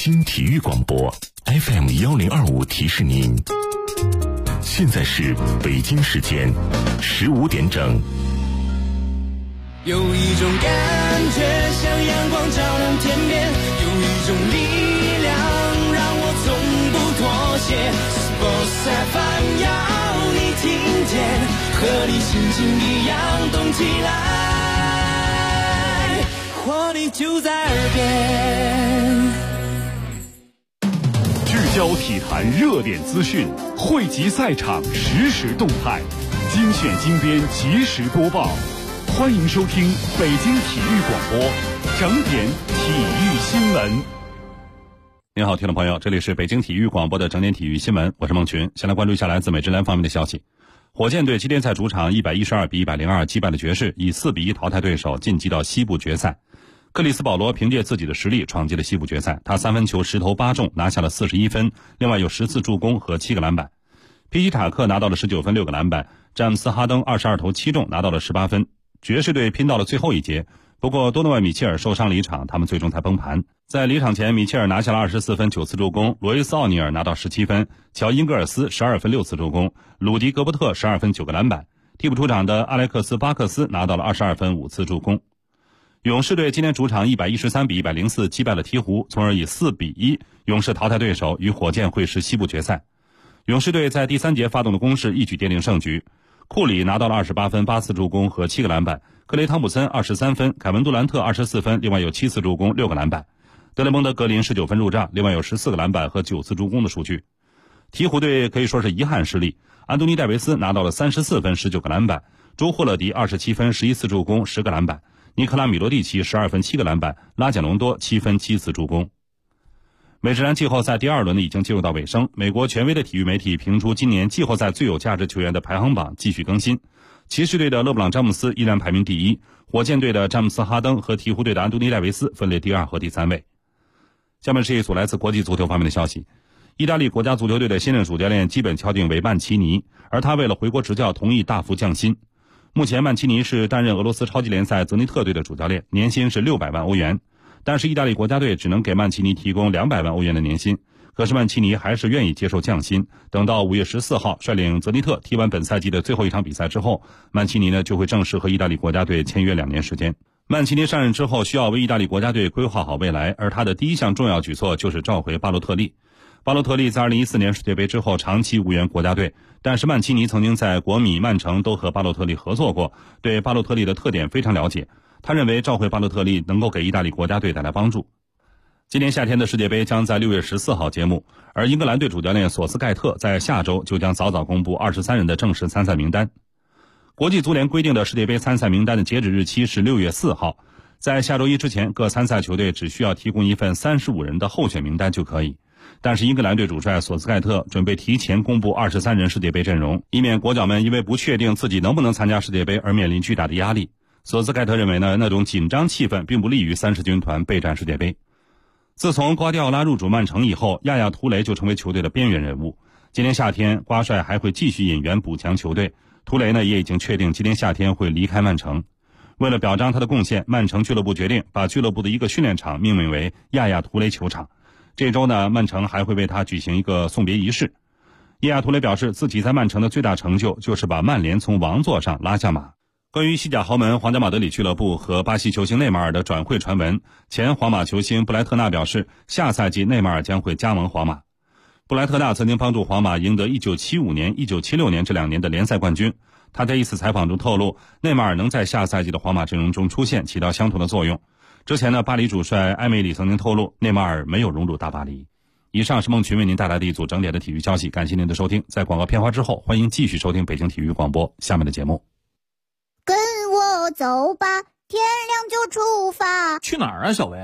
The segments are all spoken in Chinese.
京体育广播 FM1025提示您，现在是北京时间15点整。 有一种感觉像阳光照亮天边，有一种力量让我从不妥协。Sports FM 要你听见，和你心情一样动起来，活力就在耳边。 聚焦体坛热点资讯，汇集赛场实时动态，精选精编及时播报。欢迎收听北京体育广播整点体育新闻。 您好，听众朋友，这里是北京体育广播的整点体育新闻，我是孟群。先来关注一下来自美职篮方面的消息。火箭队今天在主场112比102击败了爵士，以4比1淘汰对手，晋级到西部决赛。克里斯保罗凭借自己的实力闯进了西部决赛，他3分球10投8中，拿下了41分，另外有10次助攻和7个篮板。皮基塔克拿到了19分6个篮板，詹姆斯哈登22投7中，拿到了18分。爵士队拼到了最后一节，不过多诺万米切尔受伤离场，他们最终才崩盘。在离场前，米切尔拿下了24分9次助攻，罗伊斯奥尼尔拿到17分，乔因格尔斯12分6次助攻，鲁迪格伯特12分9个篮板。替补出场的阿莱克斯巴克斯拿到了22分5次助攻。勇士队今天主场113比104击败了鹈鹕，从而以4比1勇士淘汰对手，与火箭会师西部决赛。勇士队在第3节发动的攻势，一举奠定胜局。库里拿到了28分8次助攻和7个篮板，克雷汤普森23分，凯文杜兰特24分，另外有7次助攻6个篮板。德雷蒙德格林19分入账，另外有14个篮板和9次助攻的数据。鹈鹕队可以说是遗憾失利，安东尼戴维斯拿到了34分19个篮板，朱霍勒迪27分11次助攻10个篮板，尼克拉米罗蒂奇12分7个篮板，拉简隆多7分7次助攻。美职篮季后赛第2轮已经进入到尾声，美国权威的体育媒体评出今年季后赛最有价值球员的排行榜继续更新。骑士队的勒布朗詹姆斯依然排名第1，火箭队的詹姆斯哈登和鹈鹕队的安东尼戴维斯分列第2和第3位。下面是一组来自国际足球方面的消息。意大利国家足球队的新任主教练基本敲定为曼奇尼，而他为了回国执教同意大幅降薪。目前曼奇尼是担任俄罗斯超级联赛泽尼特队的主教练，年薪是600万欧元。但是意大利国家队只能给曼奇尼提供200万欧元的年薪，可是曼奇尼还是愿意接受降薪。等到5月14号率领泽尼特踢完本赛季的最后一场比赛之后，曼奇尼就会正式和意大利国家队签约2年时间。曼奇尼上任之后需要为意大利国家队规划好未来，而他的第一项重要举措就是召回巴洛特利。巴洛特利在2014年世界杯之后长期无缘国家队，但是曼奇尼曾经在国米、曼城都和巴洛特利合作过，对巴洛特利的特点非常了解。他认为召回巴洛特利能够给意大利国家队带来帮助。今年夏天的世界杯将在6月14号揭幕，而英格兰队主教练索斯盖特在下周就将早早公布23人的正式参赛名单。国际足联规定的世界杯参赛名单的截止日期是6月4号，在下周一之前，各参赛球队只需要提供一份35人的候选名单就可以。但是英格兰队主帅索斯盖特准备提前公布23人世界杯阵容，以免国脚们因为不确定自己能不能参加世界杯而面临巨大的压力。索斯盖特认为那种紧张气氛并不利于30军团备战世界杯。自从瓜迪奥拉入主曼城以后，亚亚图雷就成为球队的边缘人物。今年夏天，瓜帅还会继续引援补强球队，图雷也已经确定今年夏天会离开曼城。为了表彰他的贡献，曼城俱乐部决定把俱乐部的一个训练场命名为亚亚图雷球场。这周曼城还会为他举行一个送别仪式。亚亚图雷表示，自己在曼城的最大成就就是把曼联从王座上拉下马。关于西甲豪门皇家马德里俱乐部和巴西球星内马尔的转会传闻，前皇马球星布莱特纳表示，下赛季内马尔将会加盟皇马。布莱特纳曾经帮助皇马赢得1975年、1976年这2年的联赛冠军。他在一次采访中透露，内马尔能在下赛季的皇马阵容中出现，起到相同的作用。之前巴黎主帅埃梅里曾经透露，内马尔没有融入大巴黎。以上是孟群为您带来的一组整点的体育消息，感谢您的收听。在广告片花之后，欢迎继续收听北京体育广播下面的节目。 跟我走吧，天亮就出发。 去哪儿啊，小薇？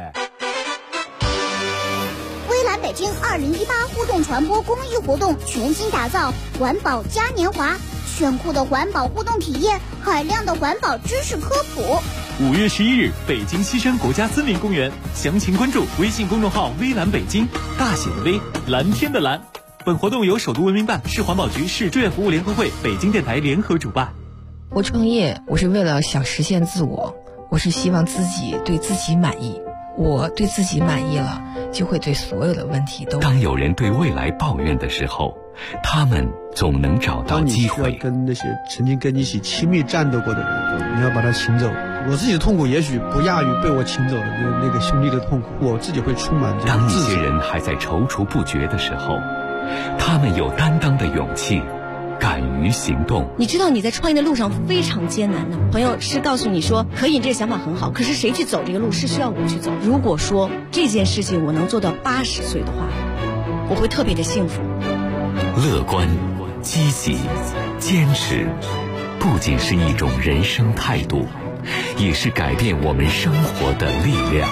微蓝北京2018互动传播公益活动全新打造环保嘉年华，炫酷的环保互动体验，海量的环保知识科普。 5月11日，北京西山国家森林公园，详情关注微信公众号微蓝北京，大写的微，蓝天的蓝。本活动由首都文明办、市环保局、市志愿服务联合会、北京电台联合主办。 我创业，我是为了想实现自我，我是希望自己对自己满意。 我对自己满意了，就会对所有的问题都。 当有人对未来抱怨的时候，他们总能找到机会。 当你需要跟那些曾经跟你一起亲密战斗过的人，你要把他请走。我自己的痛苦也许不亚于被我请走的那个兄弟的痛苦，我自己会充满这个当一些人还在踌躇不决的时候，他们有担当的勇气，敢于行动。 你知道你在创业的路上非常艰难的，朋友是告诉你说可以，这个想法很好，可是谁去走这个路是需要我去走。如果说这件事情我能做到80岁的话，我会特别的幸福。 乐观、积极、坚持，不仅是一种人生态度，也是改变我们生活的力量。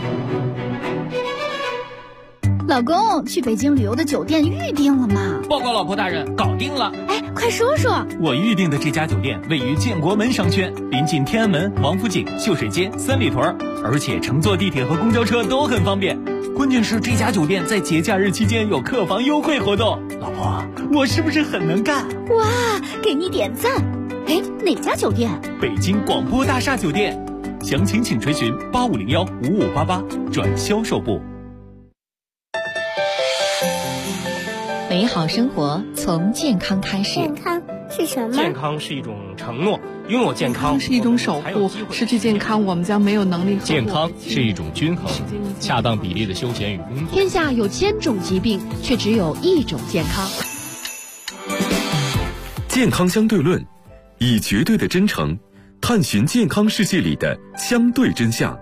老公，去北京旅游的酒店预定了吗？ 报告老婆大人，搞定了。 哎，快说说。 我预定的这家酒店位于建国门商圈，临近天安门、王府井、秀水街、三里屯，而且乘坐地铁和公交车都很方便。关键是这家酒店在节假日期间有客房优惠活动。老婆，我是不是很能干？ 哇，给你点赞。哎，哪家酒店？ 北京广播大厦酒店。详情请垂询8501-5588转销售部。 美好生活从健康开始。 健康是什么？ 健康是一种承诺，拥有健康是一种守护，失去健康我们将没有能力。 健康是一种均衡，恰当比例的休闲与工作。 天下有1000种疾病，却只有一种健康。 健康相对论，以绝对的真诚探寻健康世界里的相对真相。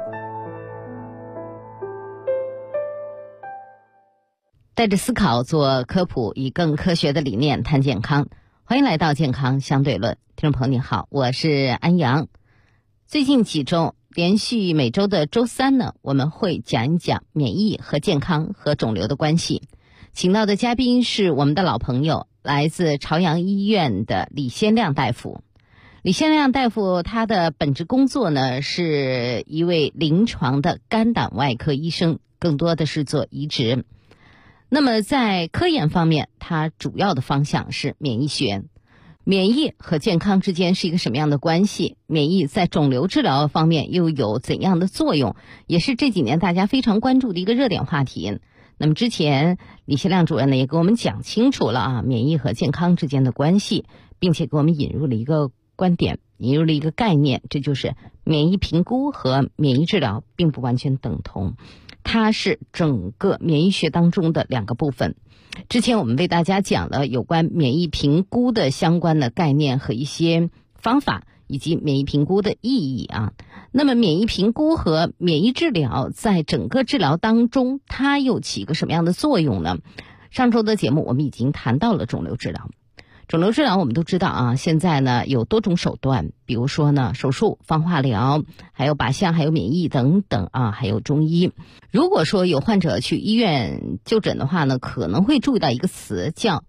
带着思考做科普，以更科学的理念谈健康。欢迎来到健康相对论，听众朋友您好，我是安阳。最近几周，连续每周的周三呢，我们会讲一讲免疫和健康和肿瘤的关系。请到的嘉宾是我们的老朋友，来自朝阳医院的李先亮大夫。李先亮大夫他的本职工作呢，是一位临床的肝胆外科医生，更多的是做移植。那么在科研方面，它主要的方向是免疫学。免疫和健康之间是一个什么样的关系？免疫在肿瘤治疗方面又有怎样的作用？也是这几年大家非常关注的一个热点话题。那么之前李先亮主任呢也给我们讲清楚了免疫和健康之间的关系，并且给我们引入了一个观点，引入了一个概念，这就是免疫评估和免疫治疗并不完全等同。它是整个免疫学当中的2个部分。之前我们为大家讲了有关免疫评估的相关的概念和一些方法，以及免疫评估的意义那么免疫评估和免疫治疗在整个治疗当中，它又起一个什么样的作用呢？上周的节目我们已经谈到了肿瘤治疗。肿瘤治疗我们都知道现在呢有多种手段，比如说呢手术、放化疗，还有靶向，还有免疫等等还有中医。如果说有患者去医院就诊的话呢，可能会注意到一个词叫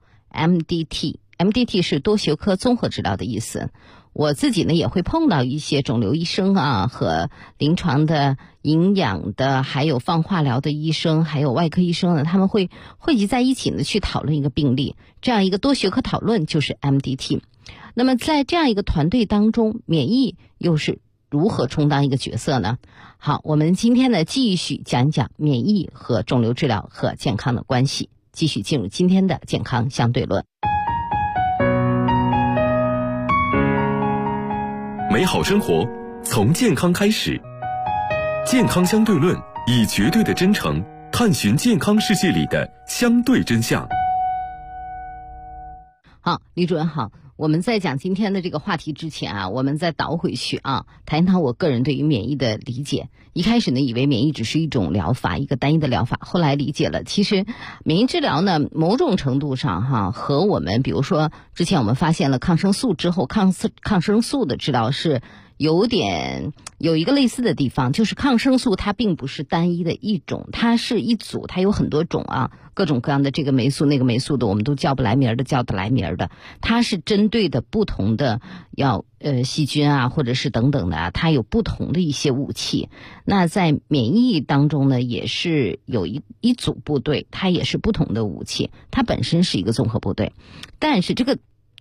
MDT。MDT 是多学科综合治疗的意思。我自己呢也会碰到一些肿瘤医生和临床的、营养的，还有放化疗的医生，还有外科医生呢，他们会汇集在一起呢去讨论一个病例，这样一个多学科讨论就是 MDT。那么在这样一个团队当中，免疫又是如何充当一个角色呢？好，我们今天呢继续讲一讲免疫和肿瘤治疗和健康的关系，继续进入今天的健康相对论。 美好生活从健康开始，健康相对论，以绝对的真诚探寻健康世界里的相对真相。 好，李主任好。我们在讲今天的这个话题之前我们再倒回去谈一谈我个人对于免疫的理解。一开始呢，以为免疫只是一种疗法，一个单一的疗法，后来理解了，其实免疫治疗呢，某种程度上和我们比如说之前我们发现了抗生素之后，抗生素的治疗是有一个类似的地方，就是抗生素它并不是单一的一种，它是一组，它有很多种各种各样的这个霉素那个霉素的，我们都叫不来名的，叫得来名的，它是针对的不同的细菌或者是等等的它有不同的一些武器。那在免疫当中呢，也是有一组部队，它也是不同的武器，它本身是一个综合部队，但是这个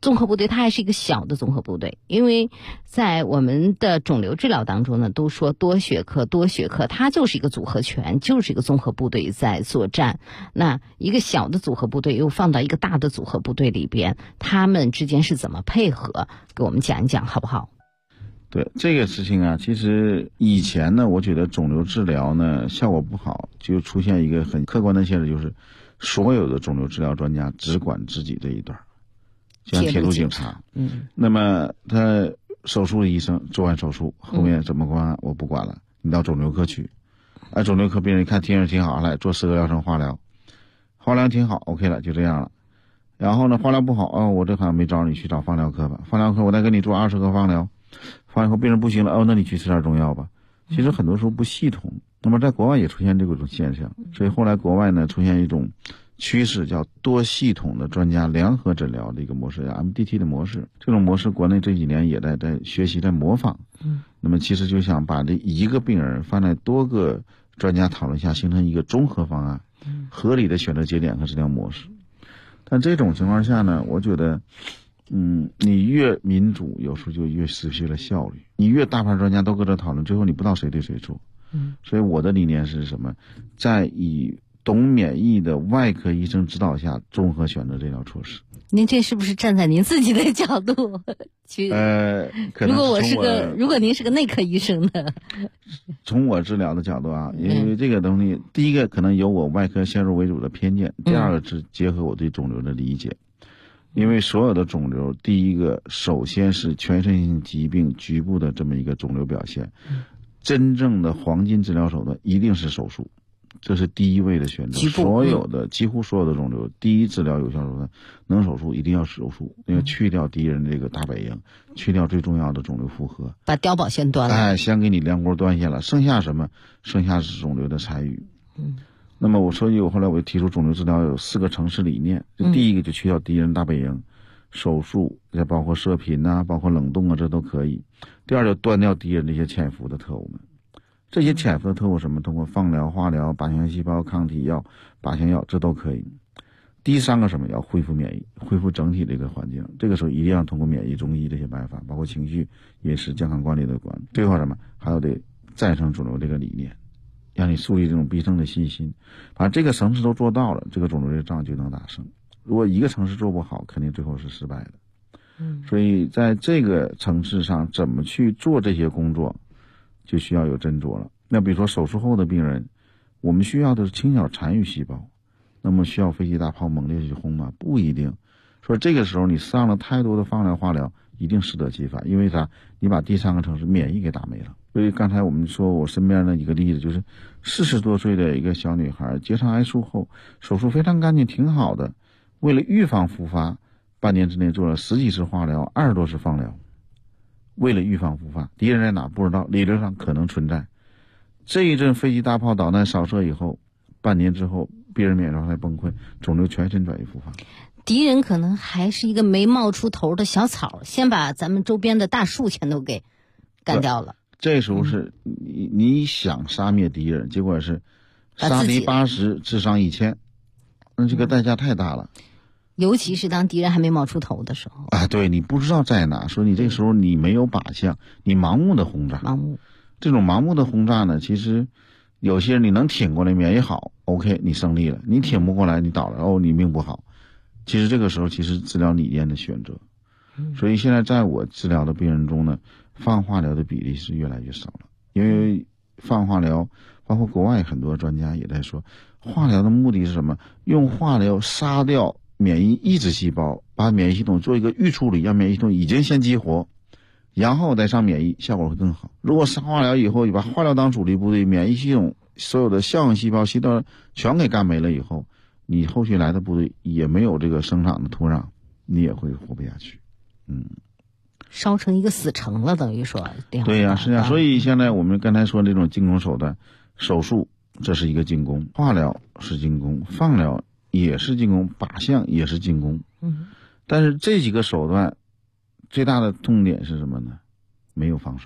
综合部队它还是一个小的综合部队，因为在我们的肿瘤治疗当中呢，都说多学科，它就是一个组合拳，就是一个综合部队在作战。那一个小的组合部队又放到一个大的组合部队里边，他们之间是怎么配合？给我们讲一讲好不好？ 对这个事情啊，其实以前呢，我觉得肿瘤治疗呢效果不好，就出现一个很客观的现实，就是所有的肿瘤治疗专家只管自己这一段，就像铁路警察。那么他手术的医生做完手术，后面怎么管我不管了，你到肿瘤科去。肿瘤科病人一看听着挺好，来做10个疗程化疗，化疗挺好 OK 了，就这样了。然后呢，化疗不好我这好像没招你，去找放疗科吧。放疗科我再给你做20个放疗，放疗后病人不行了那你去吃点中药吧。其实很多时候不系统。那么在国外也出现这种现象，所以后来国外呢出现一种趋势，叫多系统的专家联合诊疗的一个模式，叫 MDT 的模式。这种模式国内这几年也在学习，在模仿。那么其实就想把这一个病人放在多个专家讨论下，形成一个综合方案，合理的选择节点和治疗模式。但这种情况下呢，我觉得你越民主，有时候就越失去了效率。你越大牌专家都搁这讨论，最后你不知道谁对谁错。所以我的理念是什么？在以懂免疫的外科医生指导下，综合选择这条措施。 您这是不是站在您自己的角度去？ 可能如果您是个内科医生呢？ 从我治疗的角度啊，因为这个东西，第一个可能有我外科先入为主的偏见，第二个是结合我对肿瘤的理解。因为所有的肿瘤，第一个首先是全身性疾病局部的这么一个肿瘤表现，真正的黄金治疗手段一定是手术，这是第一位的选择。几乎所有的肿瘤，第一治疗有效手段能手术一定要手术，因为去掉敌人这个大本营，去掉最重要的肿瘤负荷， 把碉堡先端了。 先给你梁锅端下了，剩下什么？剩下是肿瘤的参与。那么我后来我就提出肿瘤治疗有4个城市理念。第一个就去掉敌人大本营，手术也包括射频包括冷冻这都可以。第二就断掉敌人这些潜伏的特务们。这些潜伏的特务什么？通过放疗、化疗、靶向细胞、抗体药、靶向药，这都可以。第3个什么？要恢复免疫，恢复整体的一个环境。这个时候一定要通过免疫、中医这些办法，包括情绪、饮食、健康管理的管。最后什么？还要得战胜肿瘤这个理念，让你树立这种必胜的信心。把这个层次都做到了，这个肿瘤这个仗就能打胜。如果一个城市做不好，肯定最后是失败的。所以在这个层次上，怎么去做这些工作，就需要有斟酌了。那比如说手术后的病人，我们需要的是轻小残余细胞，那么需要飞机大炮猛烈去轰吗？不一定。说这个时候你上了太多的放疗化疗，一定适得其反。因为啥？你把第3个城市免疫给打没了。所以刚才我们说我身边的一个例子，就是40多岁的一个小女孩，结肠癌术后手术非常干净，挺好的。为了预防复发，半年之内做了10几次化疗，20多次放疗。为了预防复发，敌人在哪不知道，理论上可能存在。这一阵飞机大炮导弹扫射以后，半年之后病人免疫状态崩溃，肿瘤全身转移复发。 敌人可能还是一个没冒出头的小草，先把咱们周边的大树全都给干掉了。 这时候是你想杀灭敌人，结果是杀敌80，智商1000，那这个代价太大了。 尤其是当敌人还没冒出头的时候对，你不知道在哪，所以你这个时候你没有靶向，你盲目的轰炸。这种盲目的轰炸呢，其实有些人你能挺过来，免疫好 OK， 你胜利了。你挺不过来，你倒了你命不好。其实这个时候其实治疗理念的选择。所以现在在我治疗的病人中呢，放化疗的比例是越来越少了。因为放化疗，包括国外很多专家也在说，化疗的目的是什么？用化疗杀掉免疫抑制细胞，把免疫系统做一个预处理，让免疫系统已经先激活，然后再上免疫，效果会更好。如果上化疗以后，你把化疗当主力部队，免疫系统所有的效应细胞全给干没了以后，你后续来的部队也没有这个生长的土壤，你也会活不下去。 烧成一个死城了，等于说。 对呀，是呀。所以现在我们刚才说这种进攻手段，手术这是一个进攻，化疗是进攻，放疗也是进攻，靶向也是进攻。但是这几个手段最大的痛点是什么呢？没有防守。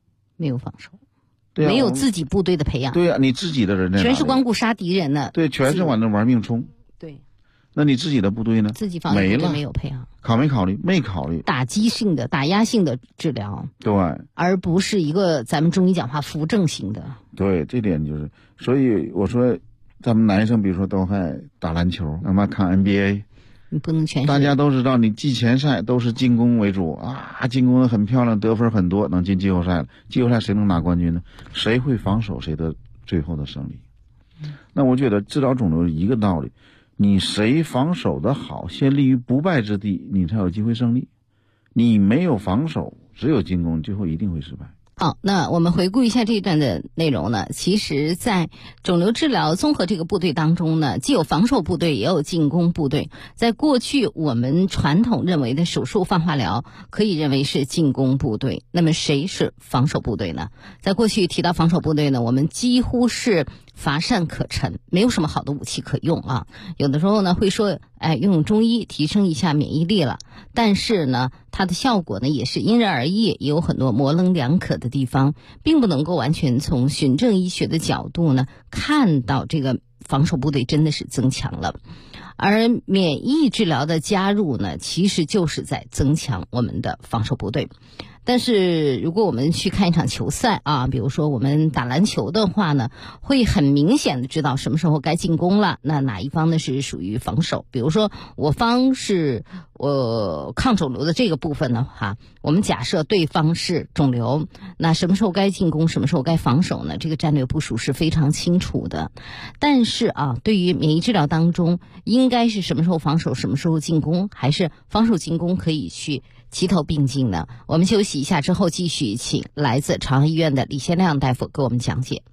对， 没有自己部队的培养。 对呀，你自己的人全是光顾杀敌人的。 对，全是往那玩命冲。 对。 那你自己的部队呢？ 自己防御部队没有配合， 考没考虑？没考虑。 打击性的、打压性的治疗， 对， 而不是一个咱们中医讲话扶正型的。 对，这点就是，所以我说，咱们男生比如说都还打篮球，那么看 NBA， 你不能全是。 大家都知道，你季前赛都是进攻为主啊，进攻的很漂亮，得分很多，能进季后赛了。季后赛谁能拿冠军呢？谁会防守，谁得最后的胜利。那我觉得治疗肿瘤一个道理，你谁防守的好，先立于不败之地，你才有机会胜利。你没有防守，只有进攻，最后一定会失败。 好，那我们回顾一下这一段的内容呢。其实在肿瘤治疗综合这个部队当中呢，既有防守部队也有进攻部队。在过去我们传统认为的手术放化疗可以认为是进攻部队，那么谁是防守部队呢？在过去提到防守部队呢，我们几乎是乏善可陈，没有什么好的武器可用啊。有的时候呢会说用中医提升一下免疫力了，但是呢它的效果呢也是因人而异，也有很多模棱两可的地方，并不能够完全从循证医学的角度呢看到这个防守部队真的是增强了。而免疫治疗的加入呢，其实就是在增强我们的防守部队。但是如果我们去看一场球赛啊，比如说我们打篮球的话呢，会很明显的知道什么时候该进攻了，那哪一方呢是属于防守。比如说我方是抗肿瘤的这个部分的话，我们假设对方是肿瘤，那什么时候该进攻，什么时候该防守呢？这个战略部署是非常清楚的。但是啊，对于免疫治疗当中应该是什么时候防守，什么时候进攻，还是防守进攻可以去齐头并进呢？我们休息一下之后继续请来自长安医院的李先亮大夫给我们讲解。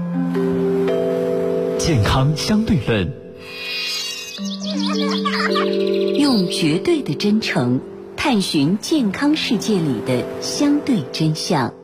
健康相对论， 用绝对的真诚探寻健康世界里的相对真相。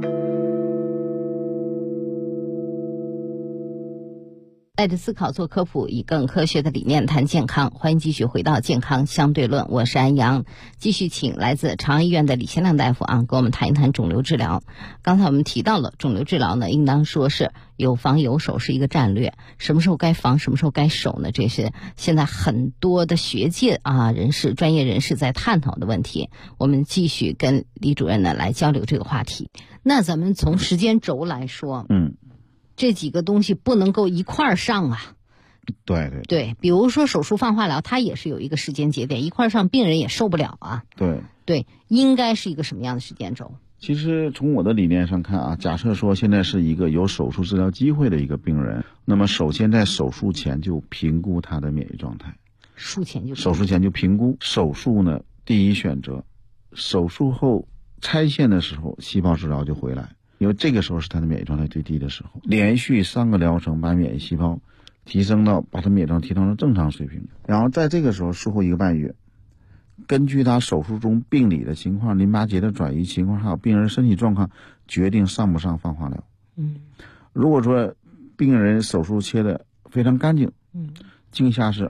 带着思考做科普，以更科学的理念谈健康。欢迎继续回到健康相对论，我是安阳。继续请来自长安医院的李先亮大夫啊，跟我们谈一谈肿瘤治疗。刚才我们提到了肿瘤治疗呢，应当说是有防有守，是一个战略。什么时候该防，什么时候该守呢？这是现在很多的学界啊人士、专业人士在探讨的问题。我们继续跟李主任呢来交流这个话题。那咱们从时间轴来说，这几个东西不能够一块儿上啊。对，比如说手术放化疗，它也是有一个时间节点，一块儿上病人也受不了啊。对，应该是一个什么样的时间轴？ 其实从我的理念上看啊，假设说现在是一个有手术治疗机会的一个病人，那么首先在手术前就评估他的免疫状态。 手术前就评估。手术呢，第一选择，手术后拆线的时候，细胞治疗就回来。因为这个时候是他的免疫状态最低的时候，连续3个疗程把免疫细胞提升到把他免疫状态提升到正常水平，然后在这个时候术后1个半月，根据他手术中病理的情况、淋巴结的转移情况，还有病人身体状况，决定上不上放化疗。如果说病人手术切的非常干净，镜下是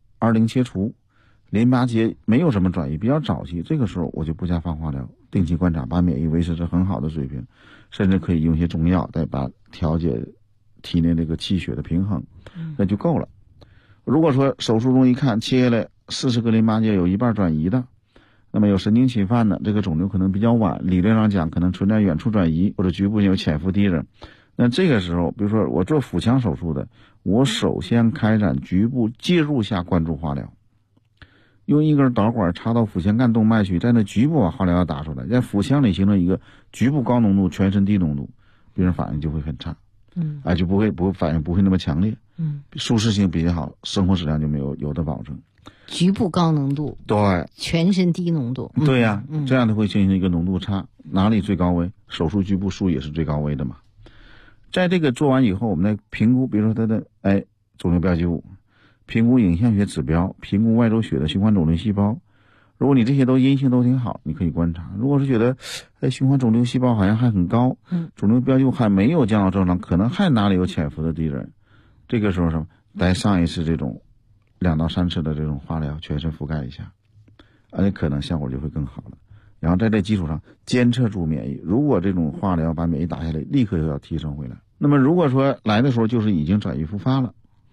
20切除，淋巴结没有什么转移，比较早期，这个时候我就不加放化疗，定期观察，把免疫维持在很好的水平，甚至可以用一些中药再把调节体内这个气血的平衡，那就够了。如果说手术中一看切下来40个淋巴结有一半转移的，那么有神经侵犯的，这个肿瘤可能比较晚，理论上讲可能存在远处转移或者局部有潜伏敌人。那这个时候比如说我做腹腔手术的，我首先开展局部介入下灌注化疗，用一根导管插到腹腔干动脉去，在那局部把化疗打出来，在腹腔里形成一个局部高浓度、全身低浓度，病人反应就会很差，就反应不会那么强烈，舒适性比较好，生活质量就没有的保证。 局部高浓度， 对， 全身低浓度， 对呀，这样它会形成一个浓度差，哪里最高危？手术局部数也是最高危的嘛。在这个做完以后，我们来评估，比如说他的肿瘤标记物，评估影像学指标，评估外周血的循环肿瘤细胞。如果你这些都阴性都挺好，你可以观察。如果是觉得循环肿瘤细胞好像还很高，肿瘤标记物还没有降到正常，可能还哪里有潜伏的敌人，这个时候再上一次这种2到3次的这种化疗，全身覆盖一下，而且可能效果就会更好了。然后在这基础上监测住免疫，如果这种化疗把免疫打下来，立刻又要提升回来。那么如果说来的时候就是已经转移复发了，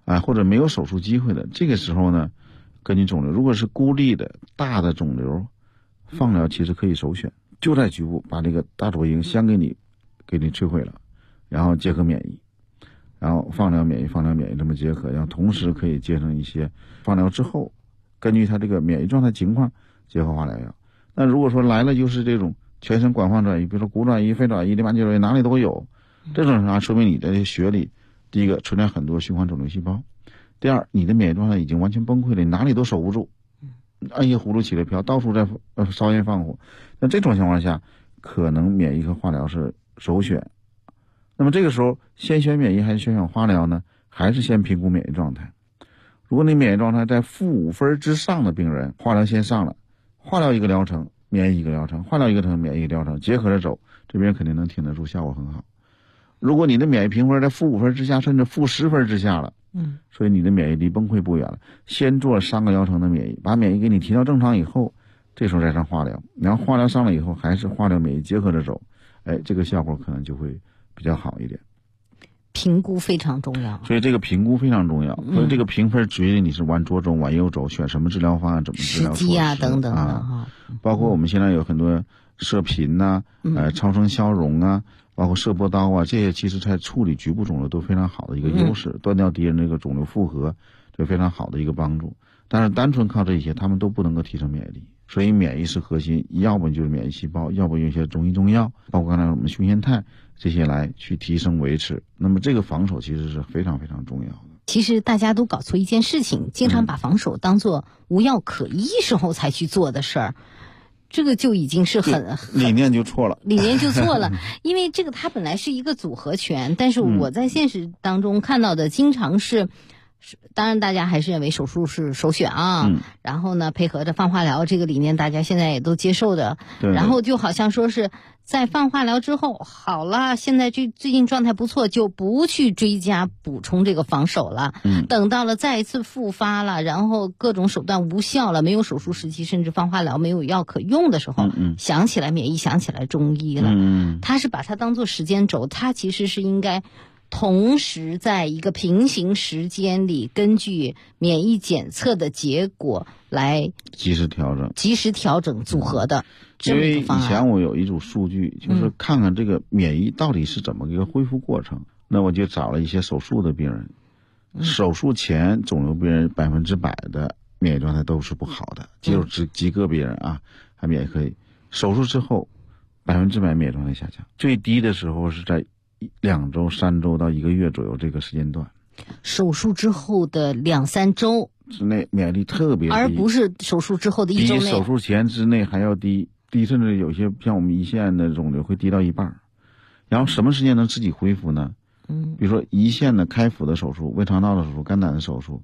或者没有手术机会的，这个时候呢，根据肿瘤，如果是孤立的大的肿瘤，放疗其实可以首选，就在局部把这个大左营先给你摧毁了，然后结合免疫，然后放疗免疫这么结合，然后同时可以接上一些放疗之后，根据他这个免疫状态情况结合化疗药。那如果说来了就是这种全身广泛转移，比如说骨转移、肺转移、淋巴结转移，哪里都有，这种情况说明你的血里第一个存在很多循环肿瘤细胞，第二你的免疫状态已经完全崩溃了，你哪里都守不住，按下葫芦起了瓢，到处在烧烟放火。那这种情况下，可能免疫和化疗是首选。那么这个时候先选免疫还是先选化疗呢？还是先评估免疫状态。如果你免疫状态在-5分之上的病人，化疗先上了，化疗一个疗程，免疫一个疗程，化疗一个疗程，免疫一个疗程，结合着走，这边肯定能挺得住，效果很好。如果你的免疫评分在-5分之下，甚至-10分之下了，所以你的免疫离崩溃不远了。先做3个疗程的免疫，把免疫给你提到正常以后，这时候再上化疗，然后化疗上了以后，还是化疗免疫结合着走，这个效果可能就会比较好一点。 评估非常重要， 所以这个评估非常重要。所以这个评分决定你是往左走、往右走，选什么治疗方案、怎么治疗时机啊等等的包括我们现在有很多射频呐、超声消融啊，包括射波刀啊，这些其实在处理局部肿瘤都非常好的一个优势，断掉敌人这个肿瘤复合，这非常好的一个帮助。但是单纯靠这些，他们都不能够提升免疫力。所以免疫是核心，要不就是免疫细胞，要不用一些中医中药，包括刚才我们胸腺肽这些来去提升维持。那么这个防守其实是非常非常重要的。 其实大家都搞错一件事情，经常把防守当作无药可医时候才去做的事儿，这个就已经是很理念就错了， 因为这个它本来是一个组合拳，但是我在现实当中看到的经常是。当然大家还是认为手术是首选啊，然后呢配合着放化疗这个理念大家现在也都接受的，然后就好像说是在放化疗之后好了，现在最近状态不错，就不去追加补充这个防守了，等到了再一次复发了，然后各种手段无效了，没有手术时期，甚至放化疗没有药可用的时候，想起来免疫，想起来中医了，他是把它当做时间轴，他其实是应该同时在一个平行时间里，根据免疫检测的结果来及时调整组合的这么一个方案。 因为以前我有一组数据，就是看看这个免疫到底是怎么一个恢复过程。那我就找了一些手术的病人，手术前肿瘤病人100%的免疫状态都是不好的，只有极个别人啊还免疫可以。手术之后100%免疫状态下降，最低的时候是在2周、3周到1个月左右这个时间段。 手术之后的2-3周之内免疫力特别低， 而不是手术之后的1周内， 比手术前之内还要低，甚至有些像我们一线的肿瘤会低到1半。然后什么时间能自己恢复呢？比如说一线的开腹的手术、胃肠道的手术、肝胆的手术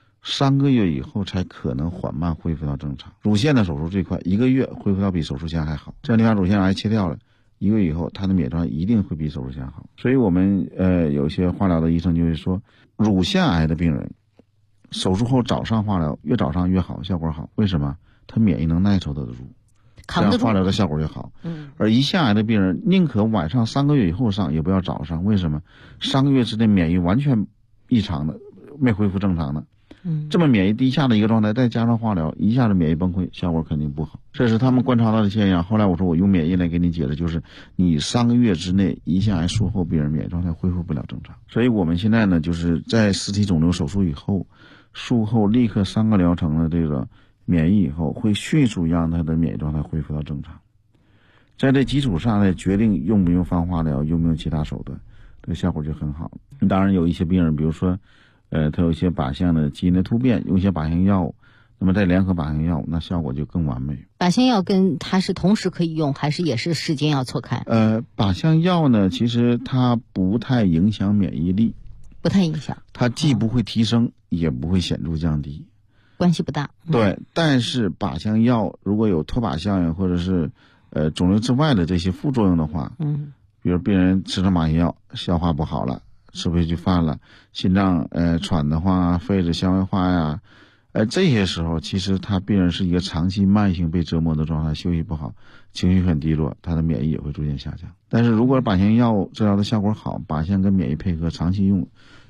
，3个月以后才可能缓慢恢复到正常。乳腺的手术最快，1个月恢复到比手术前还好。这样你把乳腺癌切掉了，1个月以后他的免疫状态一定会比手术前好。所以我们有些化疗的医生就会说，乳腺癌的病人手术后早上化疗，越早上越好，效果好。为什么？他免疫能耐受得住，这样化疗的效果越好。而胰腺癌的病人宁可晚上3个月以后上，也不要早上。为什么？3个月之内免疫完全异常的，没恢复正常的，这么免疫低下的一个状态，再加上化疗，一下子免疫崩溃，效果肯定不好。这是他们观察到的现象。后来我说我用免疫来给你解释，就是你3个月之内胰腺癌术后病人免疫状态恢复不了正常。所以我们现在呢，就是在实体肿瘤手术以后，术后立刻3个疗程的这个免疫以后，会迅速让他的免疫状态恢复到正常。在这基础上呢，决定用不用放化疗，用不用其他手段，这个效果就很好。当然有一些病人，比如说他有一些靶向的基因的突变，用一些靶向药物，那么再联合靶向药物，那效果就更完美。 靶向药跟它是同时可以用，还是也是时间要错开？ 靶向药呢，其实它不太影响免疫力， 不太影响， 它既不会提升，也不会显著降低， 关系不大。 对，但是靶向药如果有脱靶效应，或者是肿瘤之外的这些副作用的话，比如病人吃了靶向药，消化不好了，吃不下去饭了，心脏喘得慌，肺子纤维化呀，这些时候其实他病人是一个长期慢性被折磨的状态，休息不好，情绪很低落，他的免疫也会逐渐下降。但是如果靶向药治疗的效果好，靶向跟免疫配合长期用，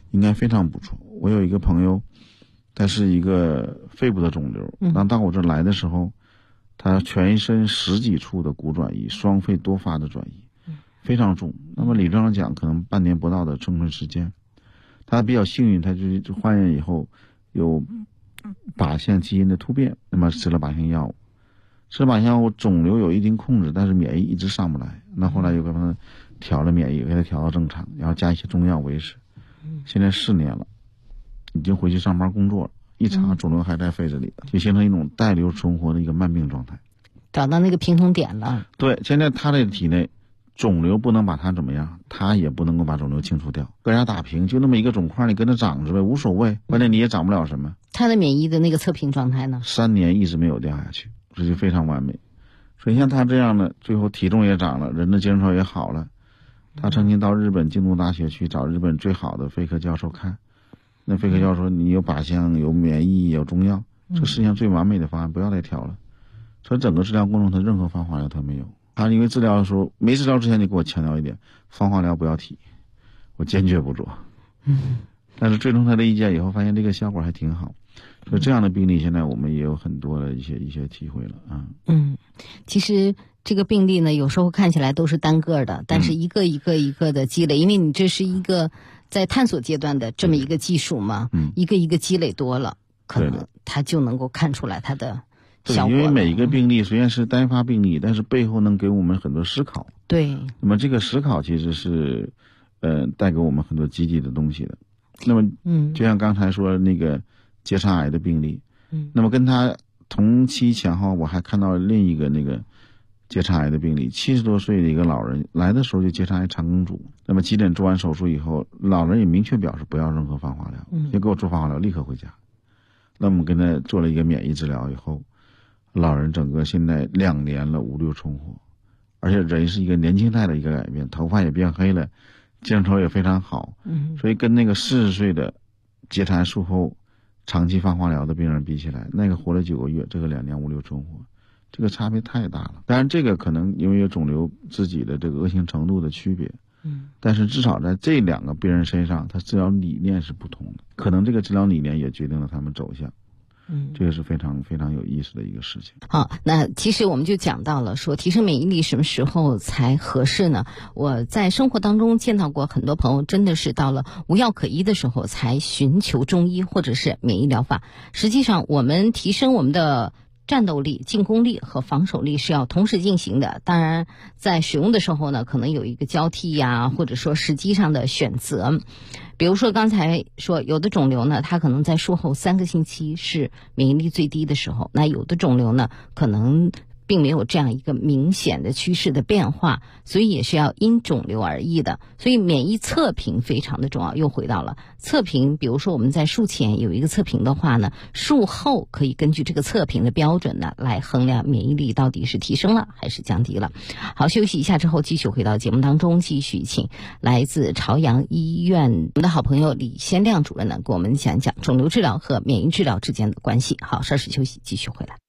应该非常不错。我有一个朋友，他是一个肺部的肿瘤，当到我这来的时候，他全身10几处的骨转移，双肺多发的转移，非常重。那么理论上讲，可能半年不到的生存时间。他比较幸运，他就化验以后有靶向基因的突变，那么吃了靶向药物，肿瘤有一定控制，但是免疫一直上不来。那后来又给他调了免疫，给他调到正常，然后加一些中药维持。现在4年了，已经回去上班工作了，一查肿瘤还在肺子里，就形成一种带瘤存活的一个慢病状态， 找到那个平衡点了。 对，现在他的体内肿瘤不能把它怎么样，他也不能够把肿瘤清除掉，搁家打平，就那么一个肿块，你跟它长着呗，无所谓，关键你也长不了什么。 他的免疫的那个测评状态呢 ？3年一直没有掉下去，这就非常完美。所以像他这样的，最后体重也长了，人的精神头也好了。他曾经到日本京都大学去找日本最好的肺科教授看，那肺科教授说你有靶向，有免疫，有中药，这世界上最完美的方案，不要再调了。所以整个治疗过程他任何放化疗他没有。他因为治疗的时候，没治疗之前就给我强调一点，放化疗不要提，我坚决不做。但是最终他的意见以后发现这个效果还挺好。所以这样的病例现在我们也有很多的一些体会了啊。 其实这个病例呢，有时候看起来都是单个的，但是一个一个的积累，因为你这是一个在探索阶段的这么一个技术嘛，一个一个积累多了，可能它就能够看出来它的效果。 因为每一个病例虽然是单发病例，但是背后能给我们很多思考。 对。 那么这个思考其实是带给我们很多积极的东西的。那么就像刚才说那个结肠癌的病例，那么跟他同期前后，我还看到另一个那个结肠癌的病例，70多岁的一个老人，来的时候就结肠癌肠梗阻，那么急诊做完手术以后，老人也明确表示不要任何放化疗，就给我做放化疗，立刻回家。那我们跟他做了一个免疫治疗以后，老人整个现在2年了，5、6存活，而且人是一个年轻态的一个改变，头发也变黑了，精神头也非常好。所以跟那个40岁的结肠癌术后长期放化疗的病人比起来，那个活了9个月，这个2年5、6存活，这个差别太大了。当然这个可能因为有肿瘤自己的这个恶性程度的区别，但是至少在这2个病人身上，他治疗理念是不同的，可能这个治疗理念也决定了他们走向。这个是非常非常有意思的一个事情。 好，那其实我们就讲到了说提升免疫力什么时候才合适呢？我在生活当中见到过很多朋友真的是到了无药可医的时候才寻求中医或者是免疫疗法。实际上我们提升我们的战斗力、进攻力和防守力是要同时进行的。当然在使用的时候呢，可能有一个交替呀，或者说时机上的选择。比如说刚才说有的肿瘤呢，它可能在术后3个星期是免疫力最低的时候，那有的肿瘤呢可能并没有这样一个明显的趋势的变化，所以也是要因肿瘤而异的。所以免疫测评非常的重要。又回到了测评，比如说我们在术前有一个测评的话呢，术后可以根据这个测评的标准呢来衡量免疫力到底是提升了还是降低了。好，休息一下之后继续回到节目当中，继续请来自朝阳医院我们的好朋友李先亮主任呢给我们讲讲肿瘤治疗和免疫治疗之间的关系。好，稍事休息，继续回来。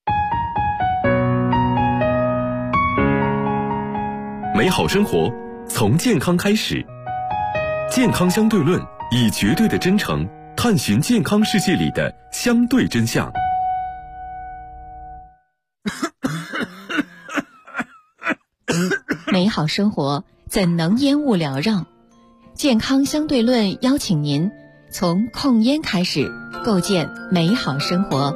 美好生活从健康开始，健康相对论以绝对的真诚探寻健康世界里的相对真相。 美好生活怎能烟雾缭绕？健康相对论邀请您从控烟开始，构建美好生活。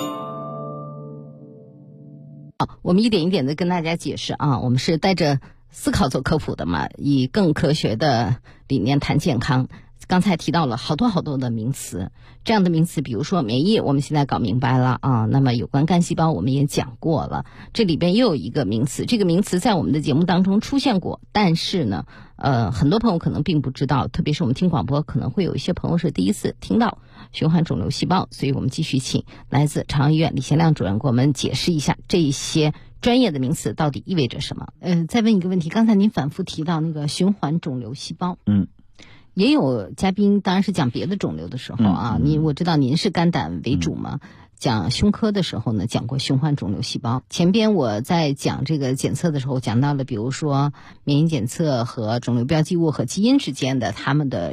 我们一点一点的跟大家解释啊，我们是带着思考做科普的嘛，以更科学的理念谈健康。刚才提到了好多的名词，这样的名词比如说免疫我们现在搞明白了啊，那么有关干细胞我们也讲过了，这里边又有一个名词，这个名词在我们的节目当中出现过，但是呢很多朋友可能并不知道，特别是我们听广播可能会有一些朋友是第一次听到循环肿瘤细胞，所以我们继续请来自朝阳医院李先亮主任给我们解释一下这些专业的名词到底意味着什么。再问一个问题，刚才您反复提到那个循环肿瘤细胞，也有嘉宾当然是讲别的肿瘤的时候啊，我知道您是肝胆为主嘛，讲胸科的时候呢讲过循环肿瘤细胞。前边我在讲这个检测的时候讲到了，比如说免疫检测和肿瘤标记物和基因之间的它们的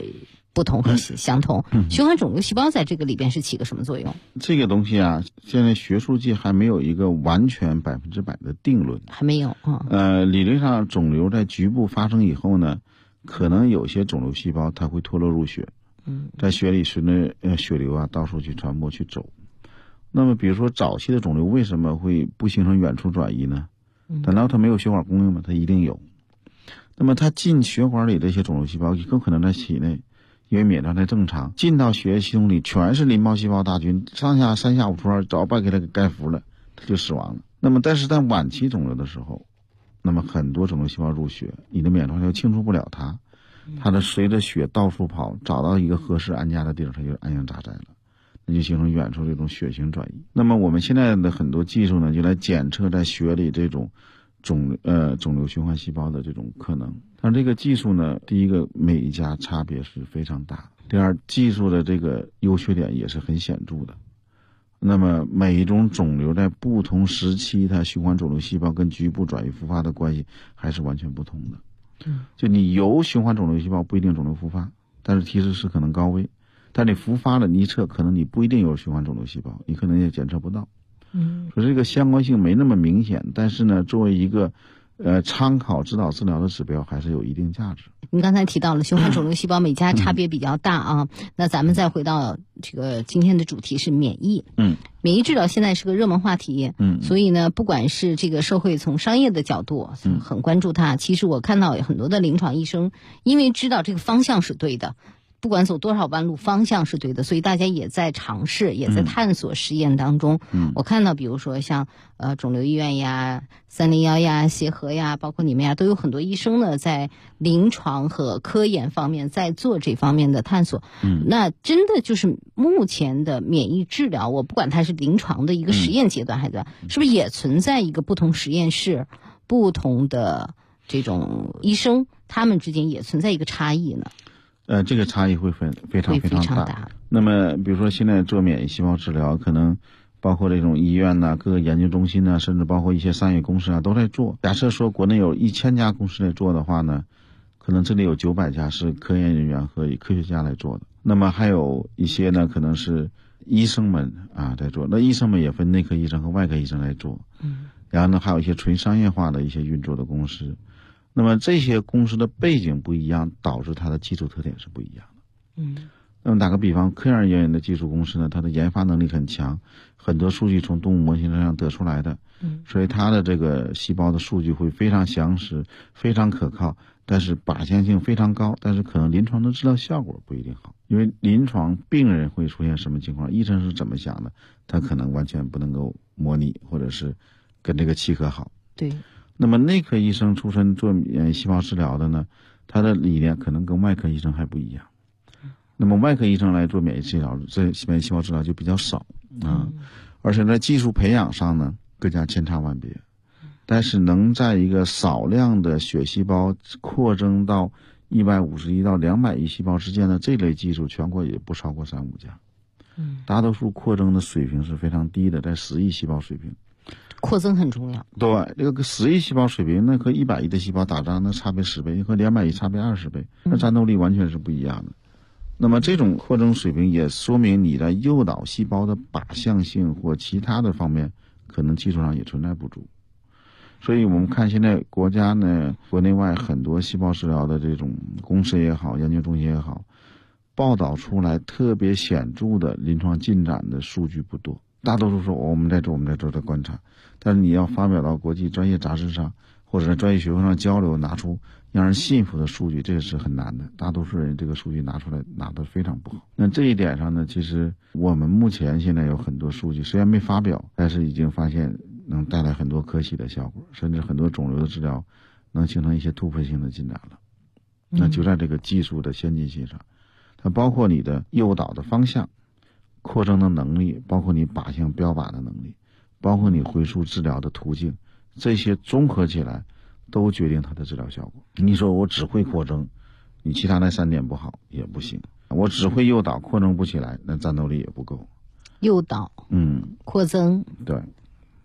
不同和相同。循环肿瘤细胞在这个里边是起个什么作用？ 这个东西啊，现在学术界还没有一个完全100%的定论， 还没有理论上肿瘤在局部发生以后呢，可能有些肿瘤细胞它会脱落入血，在血里随着血流啊到处去传播去走。那么比如说早期的肿瘤为什么会不形成远处转移呢？难道它没有血管供应吗？它一定有。那么它进血管里的一些肿瘤细胞更可能在体内，因为免疫状态正常，进到血液系统里全是淋巴细胞大军，上下三下五除二，早把给它给盖服了，它就死亡了。那么但是在晚期肿瘤的时候，那么很多肿瘤细胞入血，你的免疫状态又清除不了它，它的随着血到处跑，找到一个合适安家的地方，它就安营扎寨了，那就形成远处这种血型转移。那么我们现在的很多技术呢，就来检测在血里这种肿瘤循环细胞的这种可能。但这个技术呢，第一个每一家差别是非常大的，第二技术的这个优缺点也是很显著的。那么每一种肿瘤在不同时期，它循环肿瘤细胞跟局部转移复发的关系还是完全不同的。就你有循环肿瘤细胞不一定肿瘤复发，但是其实是可能高危。但你复发了，你一测可能你不一定有循环肿瘤细胞，你可能也检测不到。所以这个相关性没那么明显，但是呢，作为一个参考指导治疗的指标，还是有一定价值。 您刚才提到了循环肿瘤细胞每家差别比较大啊，那咱们再回到这个今天的主题是免疫。免疫治疗现在是个热门话题。所以呢，不管是这个社会从商业的角度很关注它，其实我看到有很多的临床医生，因为知道这个方向是对的，不管走多少弯路，方向是对的，所以大家也在尝试，也在探索实验当中。我看到比如说像肿瘤医院呀、301呀、协和呀，包括你们呀，都有很多医生呢在临床和科研方面在做这方面的探索。那真的就是目前的免疫治疗，我不管它是临床的一个实验阶段还是是不是也存在一个不同实验室、不同的这种医生，他们之间也存在一个差异呢？ 这个差异会非常大。那么比如说现在做免疫细胞治疗，可能包括这种医院呐、各个研究中心呐，甚至包括一些商业公司啊都在做。假设说国内有1000家公司在做的话呢，可能这里有900家是科研人员和科学家来做的。那么还有一些呢，可能是医生们在做。那医生们也分内科医生和外科医生来做。然后呢，还有一些纯商业化的一些运作的公司。那么这些公司的背景不一样，导致它的技术特点是不一样的。那么打个比方，科研人员的技术公司呢，它的研发能力很强，很多数据从动物模型上得出来的，所以它的这个细胞的数据会非常详实、非常可靠，但是靶向性非常高，但是可能临床的治疗效果不一定好，因为临床病人会出现什么情况，医生是怎么想的，他可能完全不能够模拟，或者是跟这个契合好。 对。 那么内科医生出身做免疫细胞治疗的呢，他的理念可能跟外科医生还不一样。那么外科医生来做免疫治疗，这免疫细胞治疗就比较少而且在技术培养上呢，更加千差万别。但是能在一个少量的血细胞扩增到150亿到200亿细胞之间的这类技术，全国也不超过3-5家。大多数扩增的水平是非常低的，在10亿细胞水平。 扩增很重要。 对，这个10亿细胞水平，那和100亿的细胞打仗，那差别10倍，和200亿差别20倍，那战斗力完全是不一样的。那么这种扩增水平也说明你在诱导细胞的靶向性或其他的方面，可能技术上也存在不足。所以我们看现在国家呢，国内外很多细胞治疗的这种公司也好，研究中心也好，报道出来特别显著的临床进展的数据不多。大多数说我们在做的观察，但是你要发表到国际专业杂志上，或者在专业学会上交流，拿出让人信服的数据，这个是很难的。大多数人这个数据拿出来拿得非常不好。那这一点上呢，其实我们目前现在有很多数据，虽然没发表，但是已经发现能带来很多可喜的效果，甚至很多肿瘤的治疗能形成一些突破性的进展了。那就在这个技术的先进性上，它包括你的诱导的方向、扩增的能力，包括你靶向标靶的能力，包括你回溯治疗的途径，这些综合起来都决定它的治疗效果。你说我只会扩增，你其他那3点不好也不行。我只会诱导，扩增不起来，那战斗力也不够。 诱导，扩增， 对，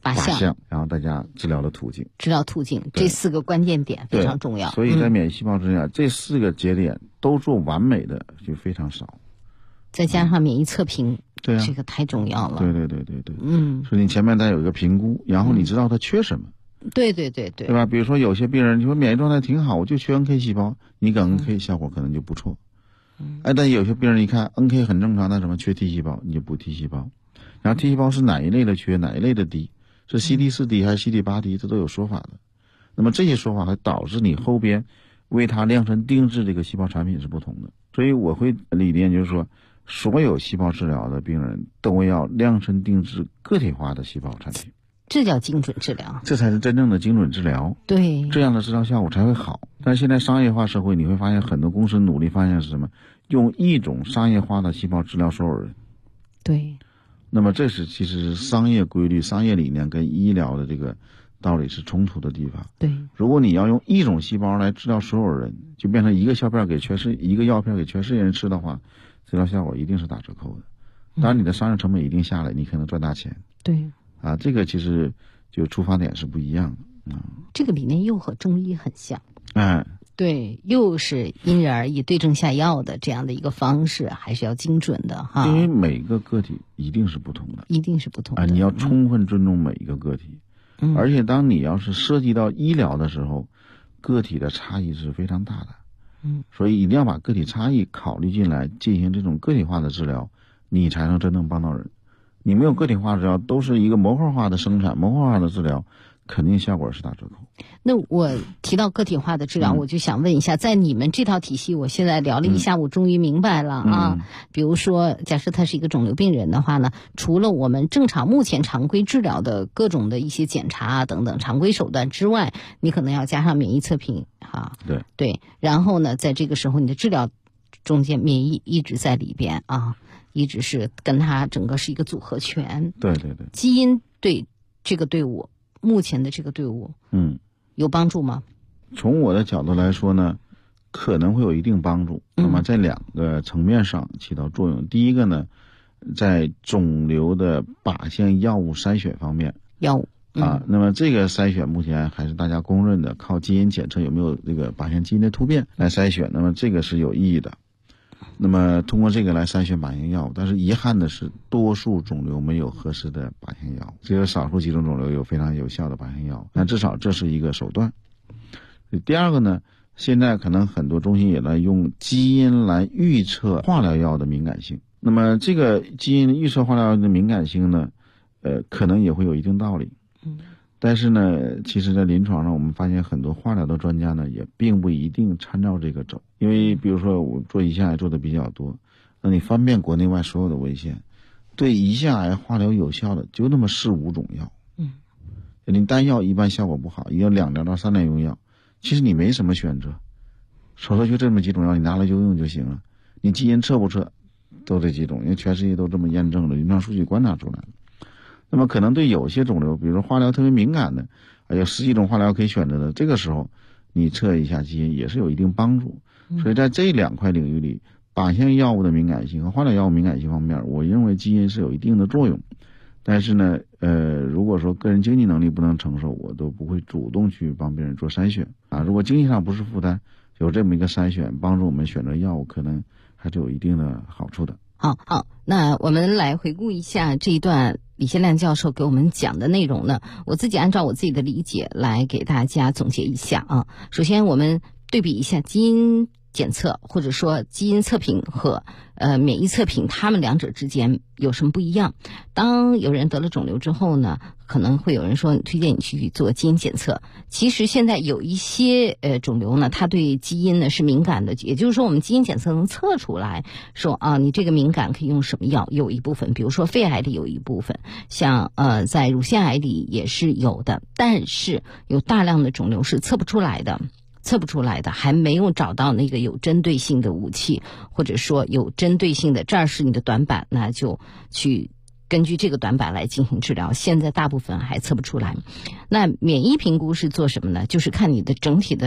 靶向，然后大家治疗的途径。 治疗途径这4个关键点非常重要。 所以在免疫细胞之下，这4个节点都做完美的就非常少。 再加上免疫测评， 对啊， 这个太重要了。 对，所以你前面再有一个评估，然后你知道它缺什么。 对吧？比如说有些病人，你说免疫状态挺好，我就缺 NK 细胞，你给 NK 效果可能就不错。但有些病人一看 NK 很正常，但什么缺 T 细胞，你就补 T 细胞。然后 T 细胞是哪一类的缺，哪一类的低，是 CD4 低还是 CD8 低，这都有说法的。那么这些说法还导致你后边为它量身定制这个细胞产品是不同的。所以我会理念就是说，所有细胞治疗的病人都要量身定制个体化的细胞产品。 这叫精准治疗， 这才是真正的精准治疗。 对， 这样的治疗效果才会好。但是现在商业化社会，你会发现很多公司努力发现是什么？用一种商业化的细胞治疗所有人。 对。 那么这是其实是商业规律、商业理念跟医疗的这个道理是冲突的地方。 对。 如果你要用一种细胞来治疗所有人，就变成一个药片给全世界人吃的话，治疗效果一定是打折扣的。当然，你的商业成本一定下来，你可能赚大钱。 对。 这个其实就出发点是不一样的。 这个理念又和中医很像。对，又是因人而异、对症下药的这样的一个方式，还是要精准的哈。 因为每个个体一定是不同的，你要充分尊重每一个个体。而且当你要是涉及到医疗的时候，个体的差异是非常大的。所以一定要把个体差异考虑进来，进行这种个体化的治疗，你才能真正帮到人。你没有个体化治疗，都是一个模块化的生产、模块化的治疗，肯定效果是打折扣。 那我提到个体化的治疗，我就想问一下，在你们这套体系，我现在聊了一下，我终于明白了啊。比如说，假设他是一个肿瘤病人的话呢，除了我们目前常规治疗的各种的一些检查啊等等常规手段之外，你可能要加上免疫测评哈。对，然后呢，在这个时候你的治疗中间，免疫一直在里边啊。一直是跟他整个是一个组合拳。 对。 基因对这个队伍，目前的这个队伍，有帮助吗？ 从我的角度来说呢，可能会有一定帮助。那么在2个层面上起到作用。第一个呢，在肿瘤的靶向药物筛选方面， 那么这个筛选目前还是大家公认的，靠基因检测有没有这个靶向基因的突变来筛选。那么这个是有意义的。那么通过这个来筛选靶向药物，但是遗憾的是，多数肿瘤没有合适的靶向药物，只有少数几种肿瘤有非常有效的靶向药物。但至少这是一个手段。第二个呢，现在可能很多中心也来用基因来预测化疗药的敏感性。那么这个基因预测化疗药的敏感性呢，可能也会有一定道理。但是呢，其实在临床上我们发现很多化疗的专家呢，也并不一定参照这个走。因为比如说我做胰腺癌做的比较多，那你翻遍国内外所有的文献，对胰腺癌化疗有效的就那么4-5种药。你单药一般效果不好，一定要2疗到3疗用药。其实你没什么选择，手头就这么几种药，你拿来就用就行了。你基因测不测都这几种，因为全世界都这么验证了，临床数据观察出来了。那么可能对有些肿瘤，比如说化疗特别敏感的，有10几种化疗可以选择的，这个时候你测一下基因也是有一定帮助。所以在这2块领域里，靶向药物的敏感性和化疗药物敏感性方面，我认为基因是有一定的作用。但是呢，如果说个人经济能力不能承受，我都不会主动去帮别人做筛选啊。如果经济上不是负担，有这么一个筛选，帮助我们选择药物，可能还是有一定的好处的。 好，那我们来回顾一下这一段李先亮教授给我们讲的内容呢，我自己按照我自己的理解来给大家总结一下啊。首先我们对比一下基因检测或者说基因测评和免疫测评，他们2者之间有什么不一样？当有人得了肿瘤之后呢，可能会有人说推荐你去做基因检测。其实现在有一些肿瘤呢，它对基因呢是敏感的，也就是说我们基因检测能测出来说你这个敏感可以用什么药，有一部分，比如说肺癌里有一部分，像在乳腺癌里也是有的，但是有大量的肿瘤是测不出来的，还没有找到那个有针对性的武器，或者说有针对性的，这儿是你的短板，那就去根据这个短板来进行治疗。现在大部分还测不出来。那免疫评估是做什么呢？就是看你的整体的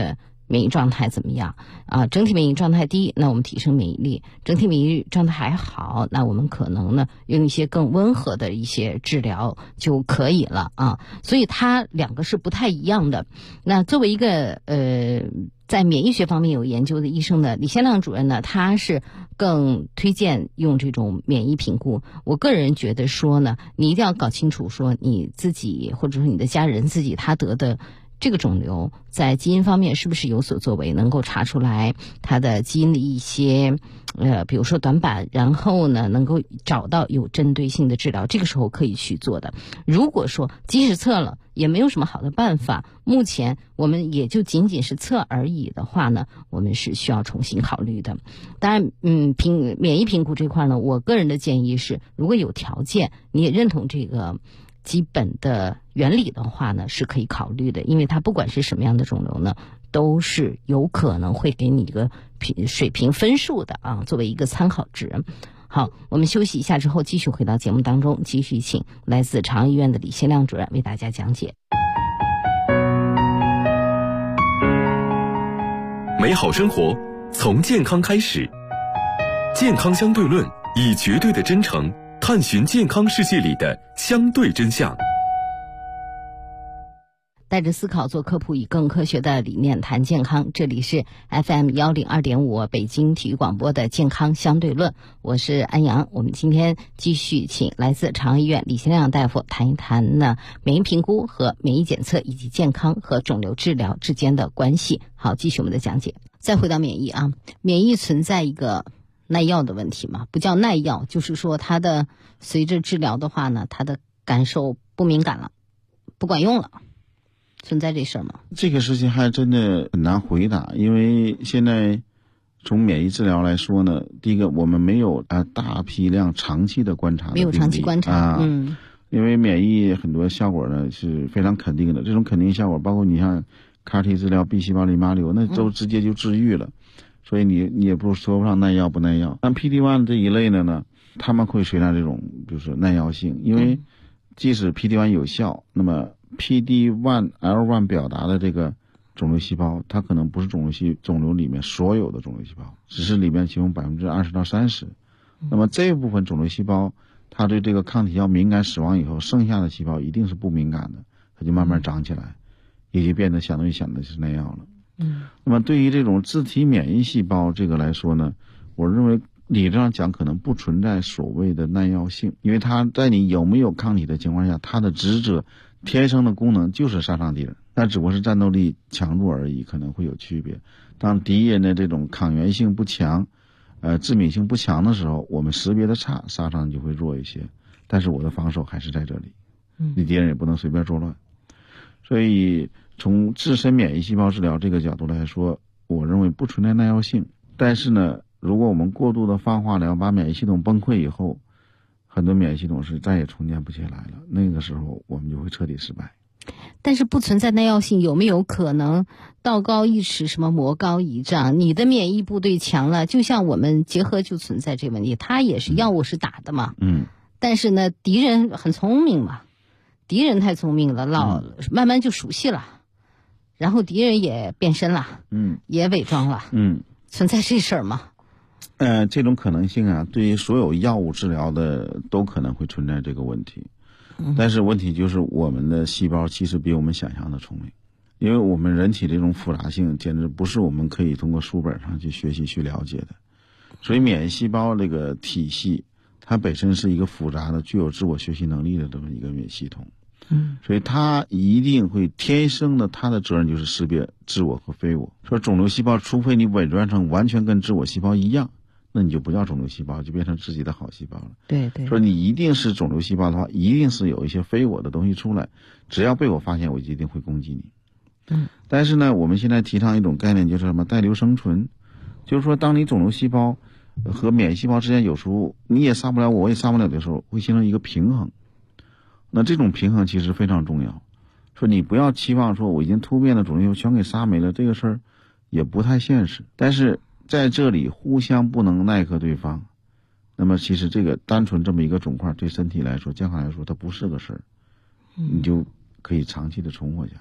免疫状态怎么样啊？整体免疫状态低，那我们提升免疫力；整体免疫状态还好，那我们可能呢用一些更温和的一些治疗就可以了啊。所以它两个是不太一样的。那作为一个在免疫学方面有研究的医生呢，李先亮主任呢，他是更推荐用这种免疫评估。我个人觉得说呢，你一定要搞清楚说你自己或者说你的家人自己他得的这个肿瘤在基因方面是不是有所作为，能够查出来它的基因的一些比如说短板，然后呢能够找到有针对性的治疗，这个时候可以去做的。如果说即使测了也没有什么好的办法，目前我们也就仅仅是测而已的话呢，我们是需要重新考虑的。当然免疫评估这块呢，我个人的建议是，如果有条件你也认同这个基本的原理的话呢，是可以考虑的。因为它不管是什么样的肿瘤呢，都是有可能会给你一个水平分数的啊，作为一个参考值。好，我们休息一下之后继续回到节目当中，继续请来自长安医院的李先亮主任为大家讲解。 美好生活从健康开始，健康相对论以绝对的真诚探寻健康世界里的相对真相。 带着思考做科普，以更科学的理念谈健康。这里是 FM102.5 北京体育广播的健康相对论，我是安阳。我们今天继续请来自长安医院李先亮大夫谈一谈呢免疫评估和免疫检测以及健康和肿瘤治疗之间的关系。好，继续我们的讲解。再回到免疫啊，免疫存在一个耐药的问题嘛，不叫耐药，就是说它的随着治疗的话呢，它的感受不敏感了，不管用了。存在这事儿吗？ 这个事情还真的很难回答，因为现在从免疫治疗来说呢，第一个我们没有大批量长期的观察的病例， 没有长期观察因为免疫很多效果呢是非常肯定的，这种肯定效果包括你像 CAR-T 治疗 B 细胞淋巴瘤，那都直接就治愈了，所以你也不说不上耐药不耐药。但 PD-1 这一类的呢，他们会存在这种就是耐药性，因为即使 PD-1 有效，那么PD-1L1 表达的这个肿瘤细胞，它可能不是肿瘤里面所有的肿瘤细胞，只是里面其中20%到30%。那么这部分肿瘤细胞，它对这个抗体药敏感，死亡以后，剩下的细胞一定是不敏感的，它就慢慢长起来，也就变得相对是耐药了。那么对于这种自体免疫细胞这个来说呢，我认为理论上讲可能不存在所谓的耐药性，因为它在你有没有抗体的情况下，它的职责天生的功能就是杀伤敌人，但只不过是战斗力强弱而已，可能会有区别。当敌人的这种抗原性不强，致敏性不强的时候，我们识别的差，杀伤就会弱一些。但是我的防守还是在这里，你敌人也不能随便作乱。所以从自身免疫细胞治疗这个角度来说，我认为不存在耐药性。但是呢，如果我们过度的放化疗，把免疫系统崩溃以后，很多免疫系统是再也重建不起来了，那个时候我们就会彻底失败。 但是不存在耐药性，有没有可能道高一尺，什么魔高一丈？你的免疫部队强了，就像我们结核就存在这个问题，它也是药物是打的嘛。但是呢，敌人很聪明嘛，敌人太聪明了，慢慢就熟悉了，然后敌人也变身了，也伪装了，存在这事儿吗？ 这种可能性啊，对于所有药物治疗的都可能会存在这个问题。但是问题就是我们的细胞其实比我们想象的聪明，因为我们人体这种复杂性简直不是我们可以通过书本上去学习去了解的。所以免疫细胞这个体系，它本身是一个复杂的具有自我学习能力的这么一个免疫系统。所以它一定会天生的，它的责任就是识别自我和非我。说肿瘤细胞除非你伪装成完全跟自我细胞一样，那你就不叫肿瘤细胞，就变成自己的好细胞了。 对， 说你一定是肿瘤细胞的话，一定是有一些非我的东西出来，只要被我发现，我就一定会攻击你。但是呢，我们现在提倡一种概念，就是什么带瘤生存，就是说当你肿瘤细胞和免疫细胞之间有时候你也杀不了我也杀不了的时候，会形成一个平衡。那这种平衡其实非常重要。说你不要期望说我已经突变的肿瘤全给杀没了，这个事儿也不太现实。但是在这里互相不能奈何对方，那么其实这个单纯这么一个肿块对身体来说健康来说它不是个事儿，你就可以长期的存活下去。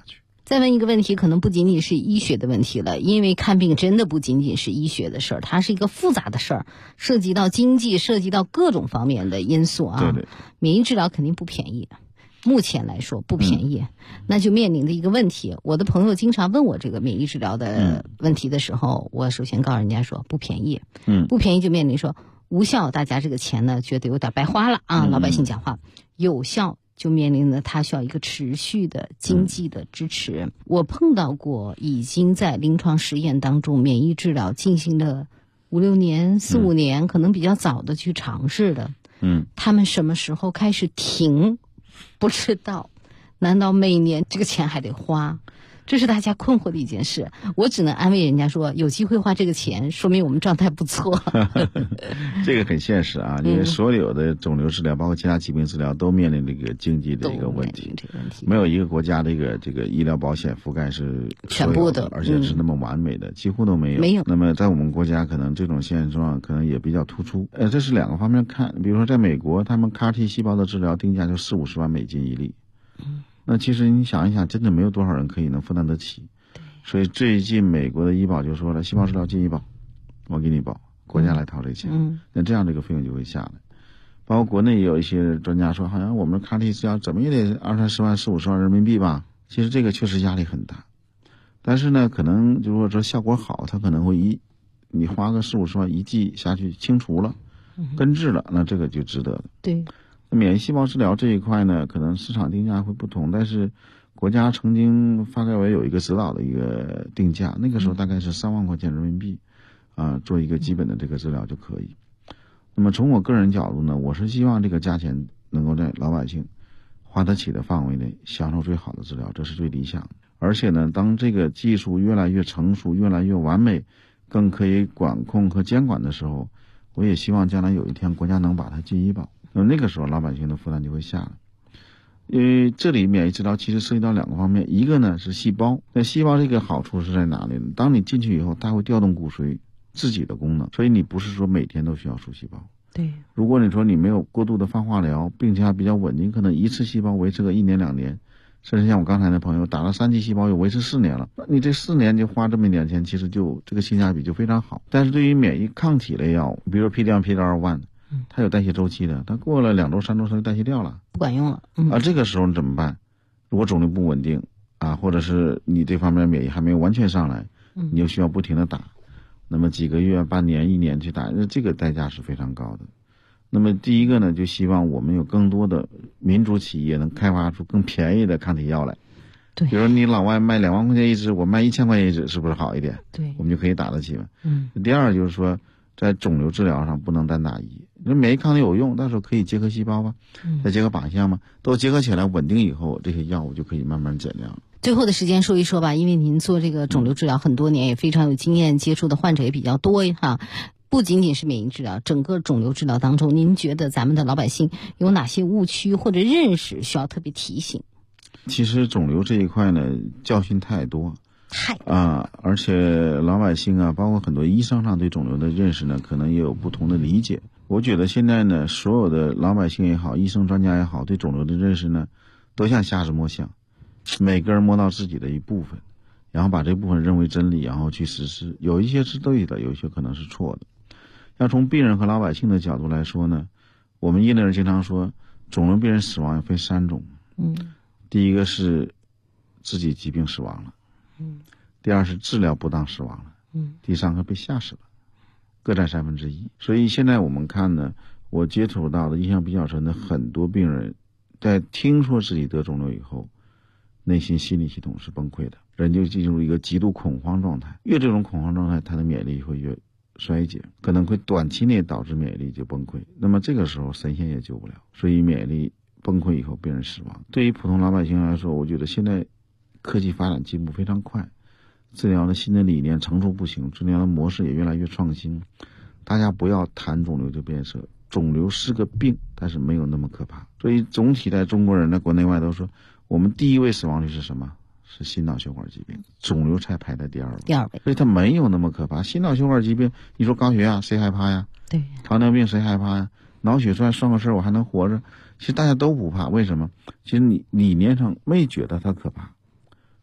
再问一个问题，可能不仅仅是医学的问题了，因为看病真的不仅仅是医学的事儿，它是一个复杂的事儿，涉及到经济，涉及到各种方面的因素啊。 对。 免疫治疗肯定不便宜，目前来说不便宜，那就面临的一个问题。我的朋友经常问我这个免疫治疗的问题的时候，我首先告诉人家说不便宜，不便宜就面临说无效，大家这个钱呢觉得有点白花了啊，老百姓讲话。有效就面临着它需要一个持续的经济的支持。我碰到过已经在临床实验当中免疫治疗进行了5、6年、4、5年，可能比较早的去尝试的。他们什么时候开始停不知道，难道每年这个钱还得花？这是大家困惑的一件事。我只能安慰人家说，有机会花这个钱，说明我们状态不错。 这个很现实啊，因为所有的肿瘤治疗，包括其他疾病治疗，都面临这个经济的一个问题。没有一个国家的这个医疗保险覆盖是全部的， 而且是那么完美的，几乎都没有。 没有。 那么在我们国家，可能这种现状可能也比较突出。这是两个方面看。比如说，在美国，他们 CAR-T 细胞的治疗定价就40-50万美金一例。那其实你想一想，真的没有多少人可以能负担得起。所以最近美国的医保就说了，细胞治疗进医保，我给你保，国家来掏这钱。那这样这个费用就会下来。包括国内也有一些专家说，好像我们 CAR-T 治疗怎么也得20-30万、40-50万人民币吧。其实这个确实压力很大，但是呢，可能如果说效果好，它可能会你花个40-50万一剂下去清除了、根治了，那这个就值得了。 对。 免疫细胞治疗这一块呢，可能市场定价会不同，但是国家曾经发改委有一个指导的一个定价，那个时候大概是3万块钱人民币，做一个基本的这个治疗就可以。那么从我个人角度呢，我是希望这个价钱能够在老百姓花得起的范围内享受最好的治疗，这是最理想的。而且呢，当这个技术越来越成熟、越来越完美，更可以管控和监管的时候，我也希望将来有一天国家能把它进医保。那个时候老百姓的负担就会下来。因为这里免疫治疗其实涉及到2个方面，一个呢是细胞。那细胞这个好处是在哪里呢？当你进去以后，它会调动骨髓自己的功能，所以你不是说每天都需要输细胞。 对。 如果你说你没有过度的放化疗，并且还比较稳定，可能一次细胞维持个1年2年，甚至像我刚才的朋友打了3剂细胞又维持4年了，那你这4年就花这么一点钱，其实就这个性价比就非常好。但是对于免疫抗体类药物，比如 PD-1、PD-L1，它有代谢周期的，它过了2周3周它就代谢掉了， 不管用了。 这个时候你怎么办？如果肿瘤不稳定或者是你这方面免疫还没有完全上来，你又需要不停的打，那么几个月、半年、1年去打，那这个代价是非常高的。那么第一个呢，就希望我们有更多的民主企业能开发出更便宜的抗体药来。 对， 比如你老外卖2万块钱一支，我卖1000块钱一支，是不是好一点？ 对， 我们就可以打得起嘛。第二就是说，在肿瘤治疗上不能单打一，那免疫抗体有用，到时候可以结合细胞吧，再结合靶向嘛，都结合起来稳定以后，这些药物就可以慢慢减量了。 最后的时间说一说吧，因为您做这个肿瘤治疗很多年，也非常有经验，接触的患者也比较多哈。不仅仅是免疫治疗，整个肿瘤治疗当中，您觉得咱们的老百姓有哪些误区或者认识需要特别提醒？ 其实肿瘤这一块呢，教训太多。而且老百姓包括很多医生上对肿瘤的认识呢，可能也有不同的理解。我觉得现在呢，所有的老百姓也好，医生专家也好，对肿瘤的认识呢，都像瞎子摸象，每个人摸到自己的一部分，然后把这部分认为真理，然后去实施。有一些是对的，有一些可能是错的。要从病人和老百姓的角度来说呢，我们业内人经常说，肿瘤病人死亡也分3种。第一个是自己疾病死亡了。第二是治疗不当死亡了。第三个被吓死了，各占1/3。所以现在我们看呢，我接触到的印象比较深的很多病人，在听说自己得肿瘤以后，内心心理系统是崩溃的，人就进入一个极度恐慌状态。越这种恐慌状态，他的免疫力会越衰竭，可能会短期内导致免疫力就崩溃。那么这个时候神仙也救不了，所以免疫力崩溃以后病人死亡。对于普通老百姓来说，我觉得现在科技发展进步非常快，治疗的新的理念层出不穷，治疗的模式也越来越创新。大家不要谈肿瘤就变色，肿瘤是个病，但是没有那么可怕。所以总体在中国人的国内外都说，我们第1位死亡率是什么？是心脑血管疾病，肿瘤才排在第2位。所以它没有那么可怕。心脑血管疾病，你说高血压谁害怕呀？ 对， 糖尿病谁害怕呀？脑血栓算个事儿，我还能活着。其实大家都不怕，为什么？其实你理念上没觉得它可怕。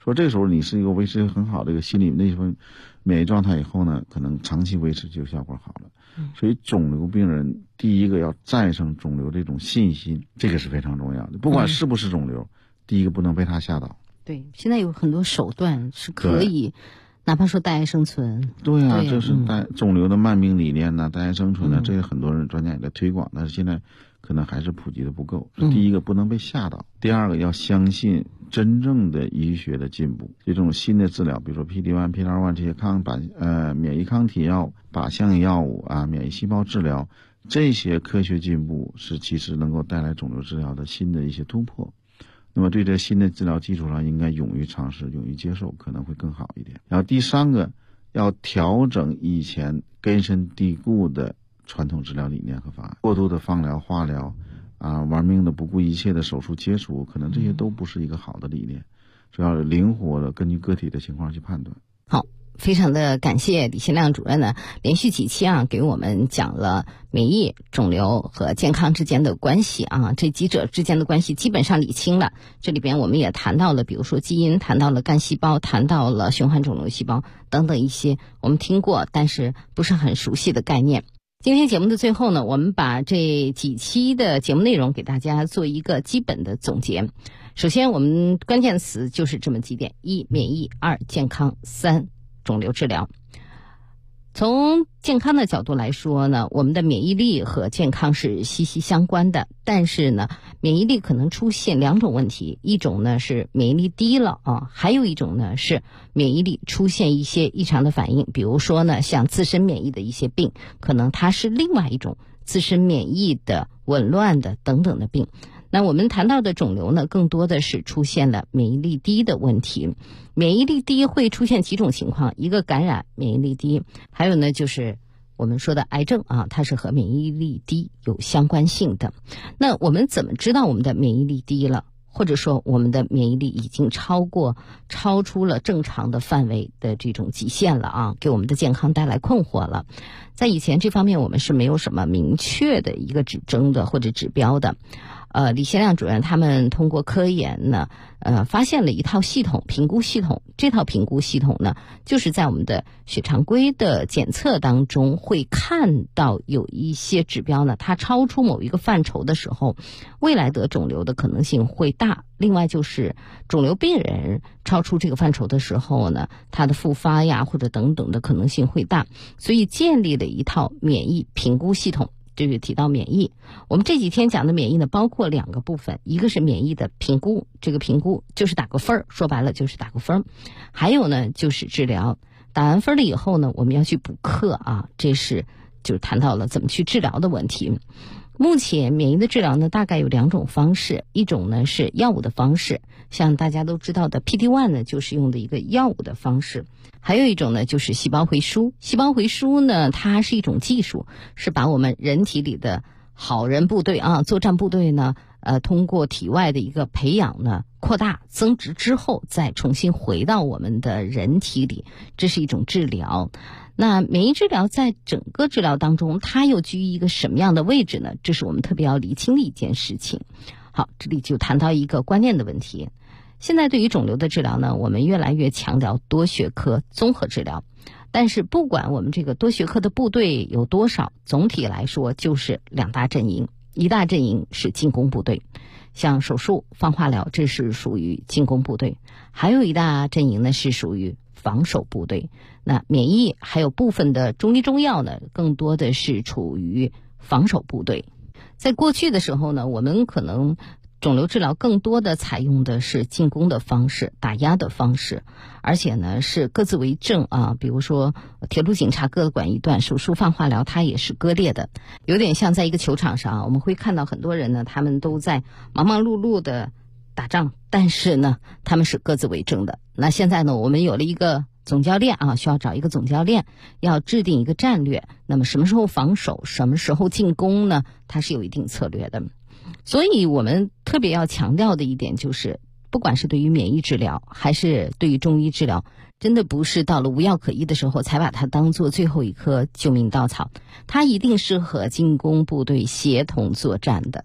说这个时候你是一个维持很好的一个心理内分免疫状态以后呢，可能长期维持就效果好了。所以肿瘤病人第一个要战胜肿瘤这种信心，这个是非常重要的。不管是不是肿瘤，第一个不能被它吓倒。 对，现在有很多手段是可以，哪怕说代癌生存。 对啊，这是肿瘤的慢病理念呢，代癌生存呢，这些很多人专家也在推广，但是现在可能还是普及的不够。第一个不能被吓倒，第二个要相信真正的医学的进步，这种新的治疗，比如说 PD-1、PD-L1 这些免疫抗体药、靶向药物啊，免疫细胞治疗，这些科学进步是其实能够带来肿瘤治疗的新的一些突破。那么对这新的治疗基础上，应该勇于尝试、勇于接受，可能会更好一点。然后第三个，要调整以前根深蒂固的传统治疗理念和方案，过度的放疗、化疗啊，玩命的不顾一切的手术切除，可能这些都不是一个好的理念。只要灵活的根据个体的情况去判断。 好，非常的感谢李新亮主任呢，连续几期给我们讲了免疫、肿瘤和健康之间的关系这几者之间的关系基本上理清了。这里边我们也谈到了，比如说基因，谈到了干细胞，谈到了循环肿瘤细胞等等一些我们听过但是不是很熟悉的概念。今天节目的最后呢，我们把这几期的节目内容给大家做一个基本的总结。首先我们关键词就是这么几点：一、免疫；二、健康；三、肿瘤治疗。从健康的角度来说呢，我们的免疫力和健康是息息相关的，但是呢，免疫力可能出现两种问题，一种呢是免疫力低了还有一种呢是免疫力出现一些异常的反应，比如说呢，像自身免疫的一些病，可能它是另外一种自身免疫的紊乱的等等的病。那我们谈到的肿瘤呢，更多的是出现了免疫力低的问题。免疫力低会出现几种情况，一个感染免疫力低，还有呢就是我们说的癌症它是和免疫力低有相关性的。那我们怎么知道我们的免疫力低了，或者说我们的免疫力已经超出了正常的范围的这种极限了给我们的健康带来困惑了。在以前这方面我们是没有什么明确的一个指征的或者指标的。李新亮主任他们通过科研呢，发现了一套系统，评估系统。这套评估系统呢，就是在我们的血常规的检测当中会看到有一些指标呢，它超出某一个范畴的时候，未来得肿瘤的可能性会大。另外就是肿瘤病人超出这个范畴的时候呢，它的复发呀或者等等的可能性会大，所以建立了一套免疫评估系统。这个提到免疫，我们这几天讲的免疫呢，包括两个部分，一个是免疫的评估，这个评估就是打个分，说白了就是打个分，还有呢就是治疗。打完分了以后呢，我们要去补课这是就是谈到了怎么去治疗的问题。目前免疫的治疗呢，大概有两种方式，一种呢是药物的方式，像大家都知道的 PD-1 呢，就是用的一个药物的方式。还有一种呢就是细胞回输。细胞回输呢，它是一种技术，是把我们人体里的好人部队作战部队呢，通过体外的一个培养呢，扩大增殖之后，再重新回到我们的人体里，这是一种治疗。那免疫治疗在整个治疗当中，它又居于一个什么样的位置呢？这是我们特别要厘清的一件事情。好，这里就谈到一个关键的问题。现在对于肿瘤的治疗呢，我们越来越强调多学科综合治疗，但是不管我们这个多学科的部队有多少，总体来说就是两大阵营。一大阵营是进攻部队，像手术、放化疗，这是属于进攻部队；还有一大阵营呢是属于防守部队。那免疫还有部分的中医中药呢，更多的是处于防守部队。在过去的时候呢，我们可能肿瘤治疗更多的采用的是进攻的方式、打压的方式，而且呢是各自为政比如说铁路警察各管一段，手术放化疗它也是割裂的，有点像在一个球场上我们会看到很多人呢，他们都在忙忙碌碌的打仗，但是呢他们是各自为政的。那现在呢，我们有了一个总教练需要找一个总教练，要制定一个战略。那么什么时候防守，什么时候进攻呢？它是有一定策略的。所以我们特别要强调的一点就是，不管是对于免疫治疗还是对于中医治疗，真的不是到了无药可医的时候才把它当做最后一颗救命稻草，它一定是和进攻部队协同作战的。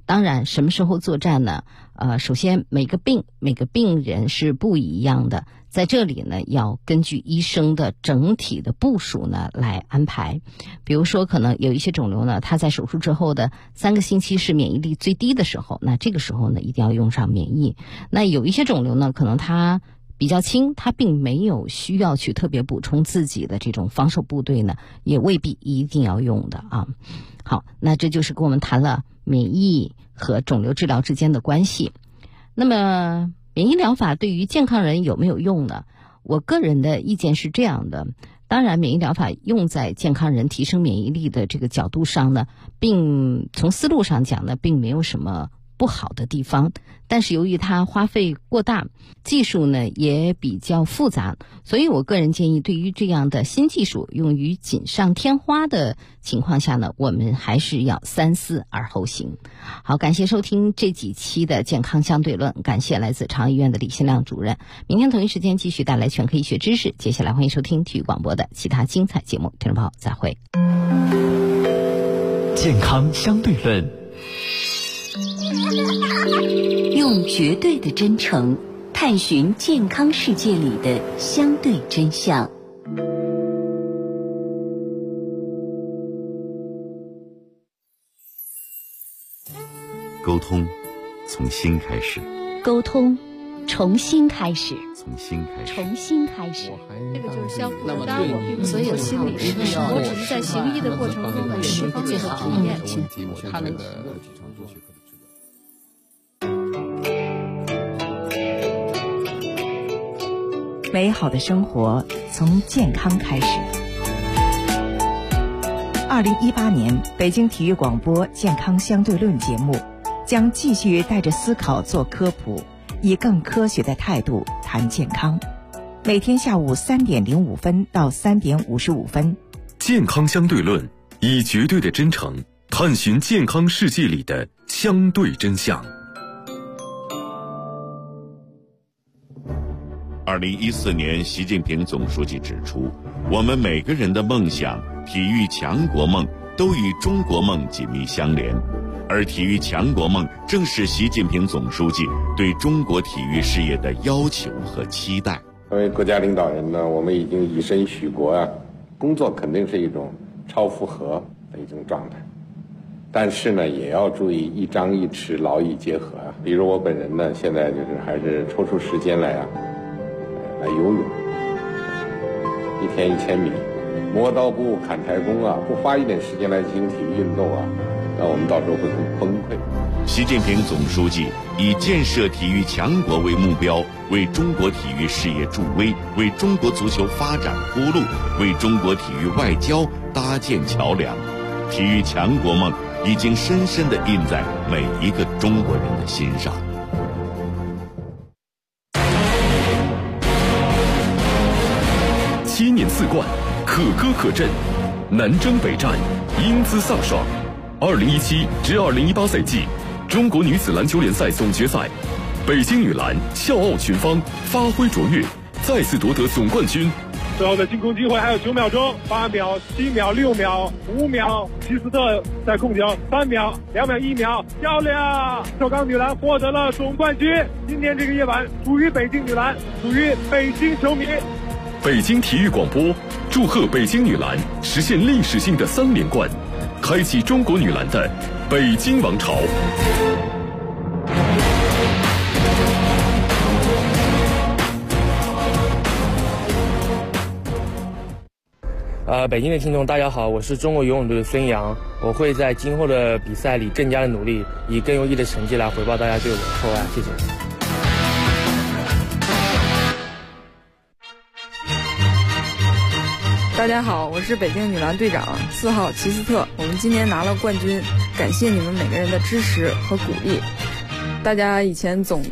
当然什么时候作战呢？首先每个病人是不一样的，在这里呢要根据医生的整体的部署呢来安排。比如说可能有一些肿瘤呢，它在手术之后的3个星期是免疫力最低的时候，那这个时候呢一定要用上免疫。那有一些肿瘤呢，可能它比较轻，它并没有需要去特别补充自己的这种防守部队呢，也未必一定要用的啊。好，那这就是跟我们谈了免疫和肿瘤治疗之间的关系。那么免疫疗法对于健康人有没有用呢？我个人的意见是这样的，当然免疫疗法用在健康人提升免疫力的这个角度上呢，并从思路上讲呢，并没有什么不好的地方，但是由于它花费过大，技术呢也比较复杂，所以我个人建议对于这样的新技术用于锦上添花的情况下呢，我们还是要三思而后行。好，感谢收听这几期的健康相对论，感谢来自长安医院的李新亮主任。明天同一时间继续带来全科医学知识，接下来欢迎收听体育广播的其他精彩节目，听众朋友再会。 健康相对论， 用绝对的真诚探寻健康世界里的相对真相。 沟通从心开始， 沟通重新开始， 从心开始， 重新开始。 这个就是相互的搭我，所以有心理师，我只是在行医的过程中的释放最好体验。 他们美好的生活从健康开始。2018年北京体育广播健康相对论节目将继续带着思考做科普，以更科学的态度谈健康。每天下午3点05分到3点55分， 健康相对论，以绝对的真诚探寻健康世界里的相对真相。 2014年，习近平总书记指出，我们每个人的梦想、体育强国梦都与中国梦紧密相连，而体育强国梦正是习近平总书记对中国体育事业的要求和期待。 作为国家领导人呢，我们已经以身许国啊，工作肯定是一种超负荷的一种状态，但是呢，也要注意一张一弛，劳逸结合啊。比如我本人呢，现在就是还是抽出时间来游泳，1天1000米，磨刀不误砍柴工啊，不花一点时间来进行体育运动啊，那我们到时候会很崩溃。 习近平总书记以建设体育强国为目标，为中国体育事业助威，为中国足球发展铺路，为中国体育外交搭建桥梁。体育强国梦已经深深地印在每一个中国人的心上。 7年4冠，可歌可阵，南征北战，英姿飒爽。2017至2018赛季中国女子篮球联赛总决赛，北京女篮笑傲群芳，发挥卓越，再次夺得总冠军。 最后的进攻机会还有9秒钟，8秒、7秒、6秒、5秒，齐斯特在控球，3秒、2秒、1秒，漂亮！首钢女篮获得了总冠军。今天这个夜晚属于北京女篮，属于北京球迷。 北京体育广播祝贺北京女篮实现历史性的3连冠，开启中国女篮的北京王朝。 北京的听众大家好，我是中国游泳队的孙杨，我会在今后的比赛里更加的努力，以更优异的成绩来回报大家对我的厚爱，谢谢。 大家好，我是北京女篮队长4号齐斯特，我们今年拿了冠军，感谢你们每个人的支持和鼓励。大家以前总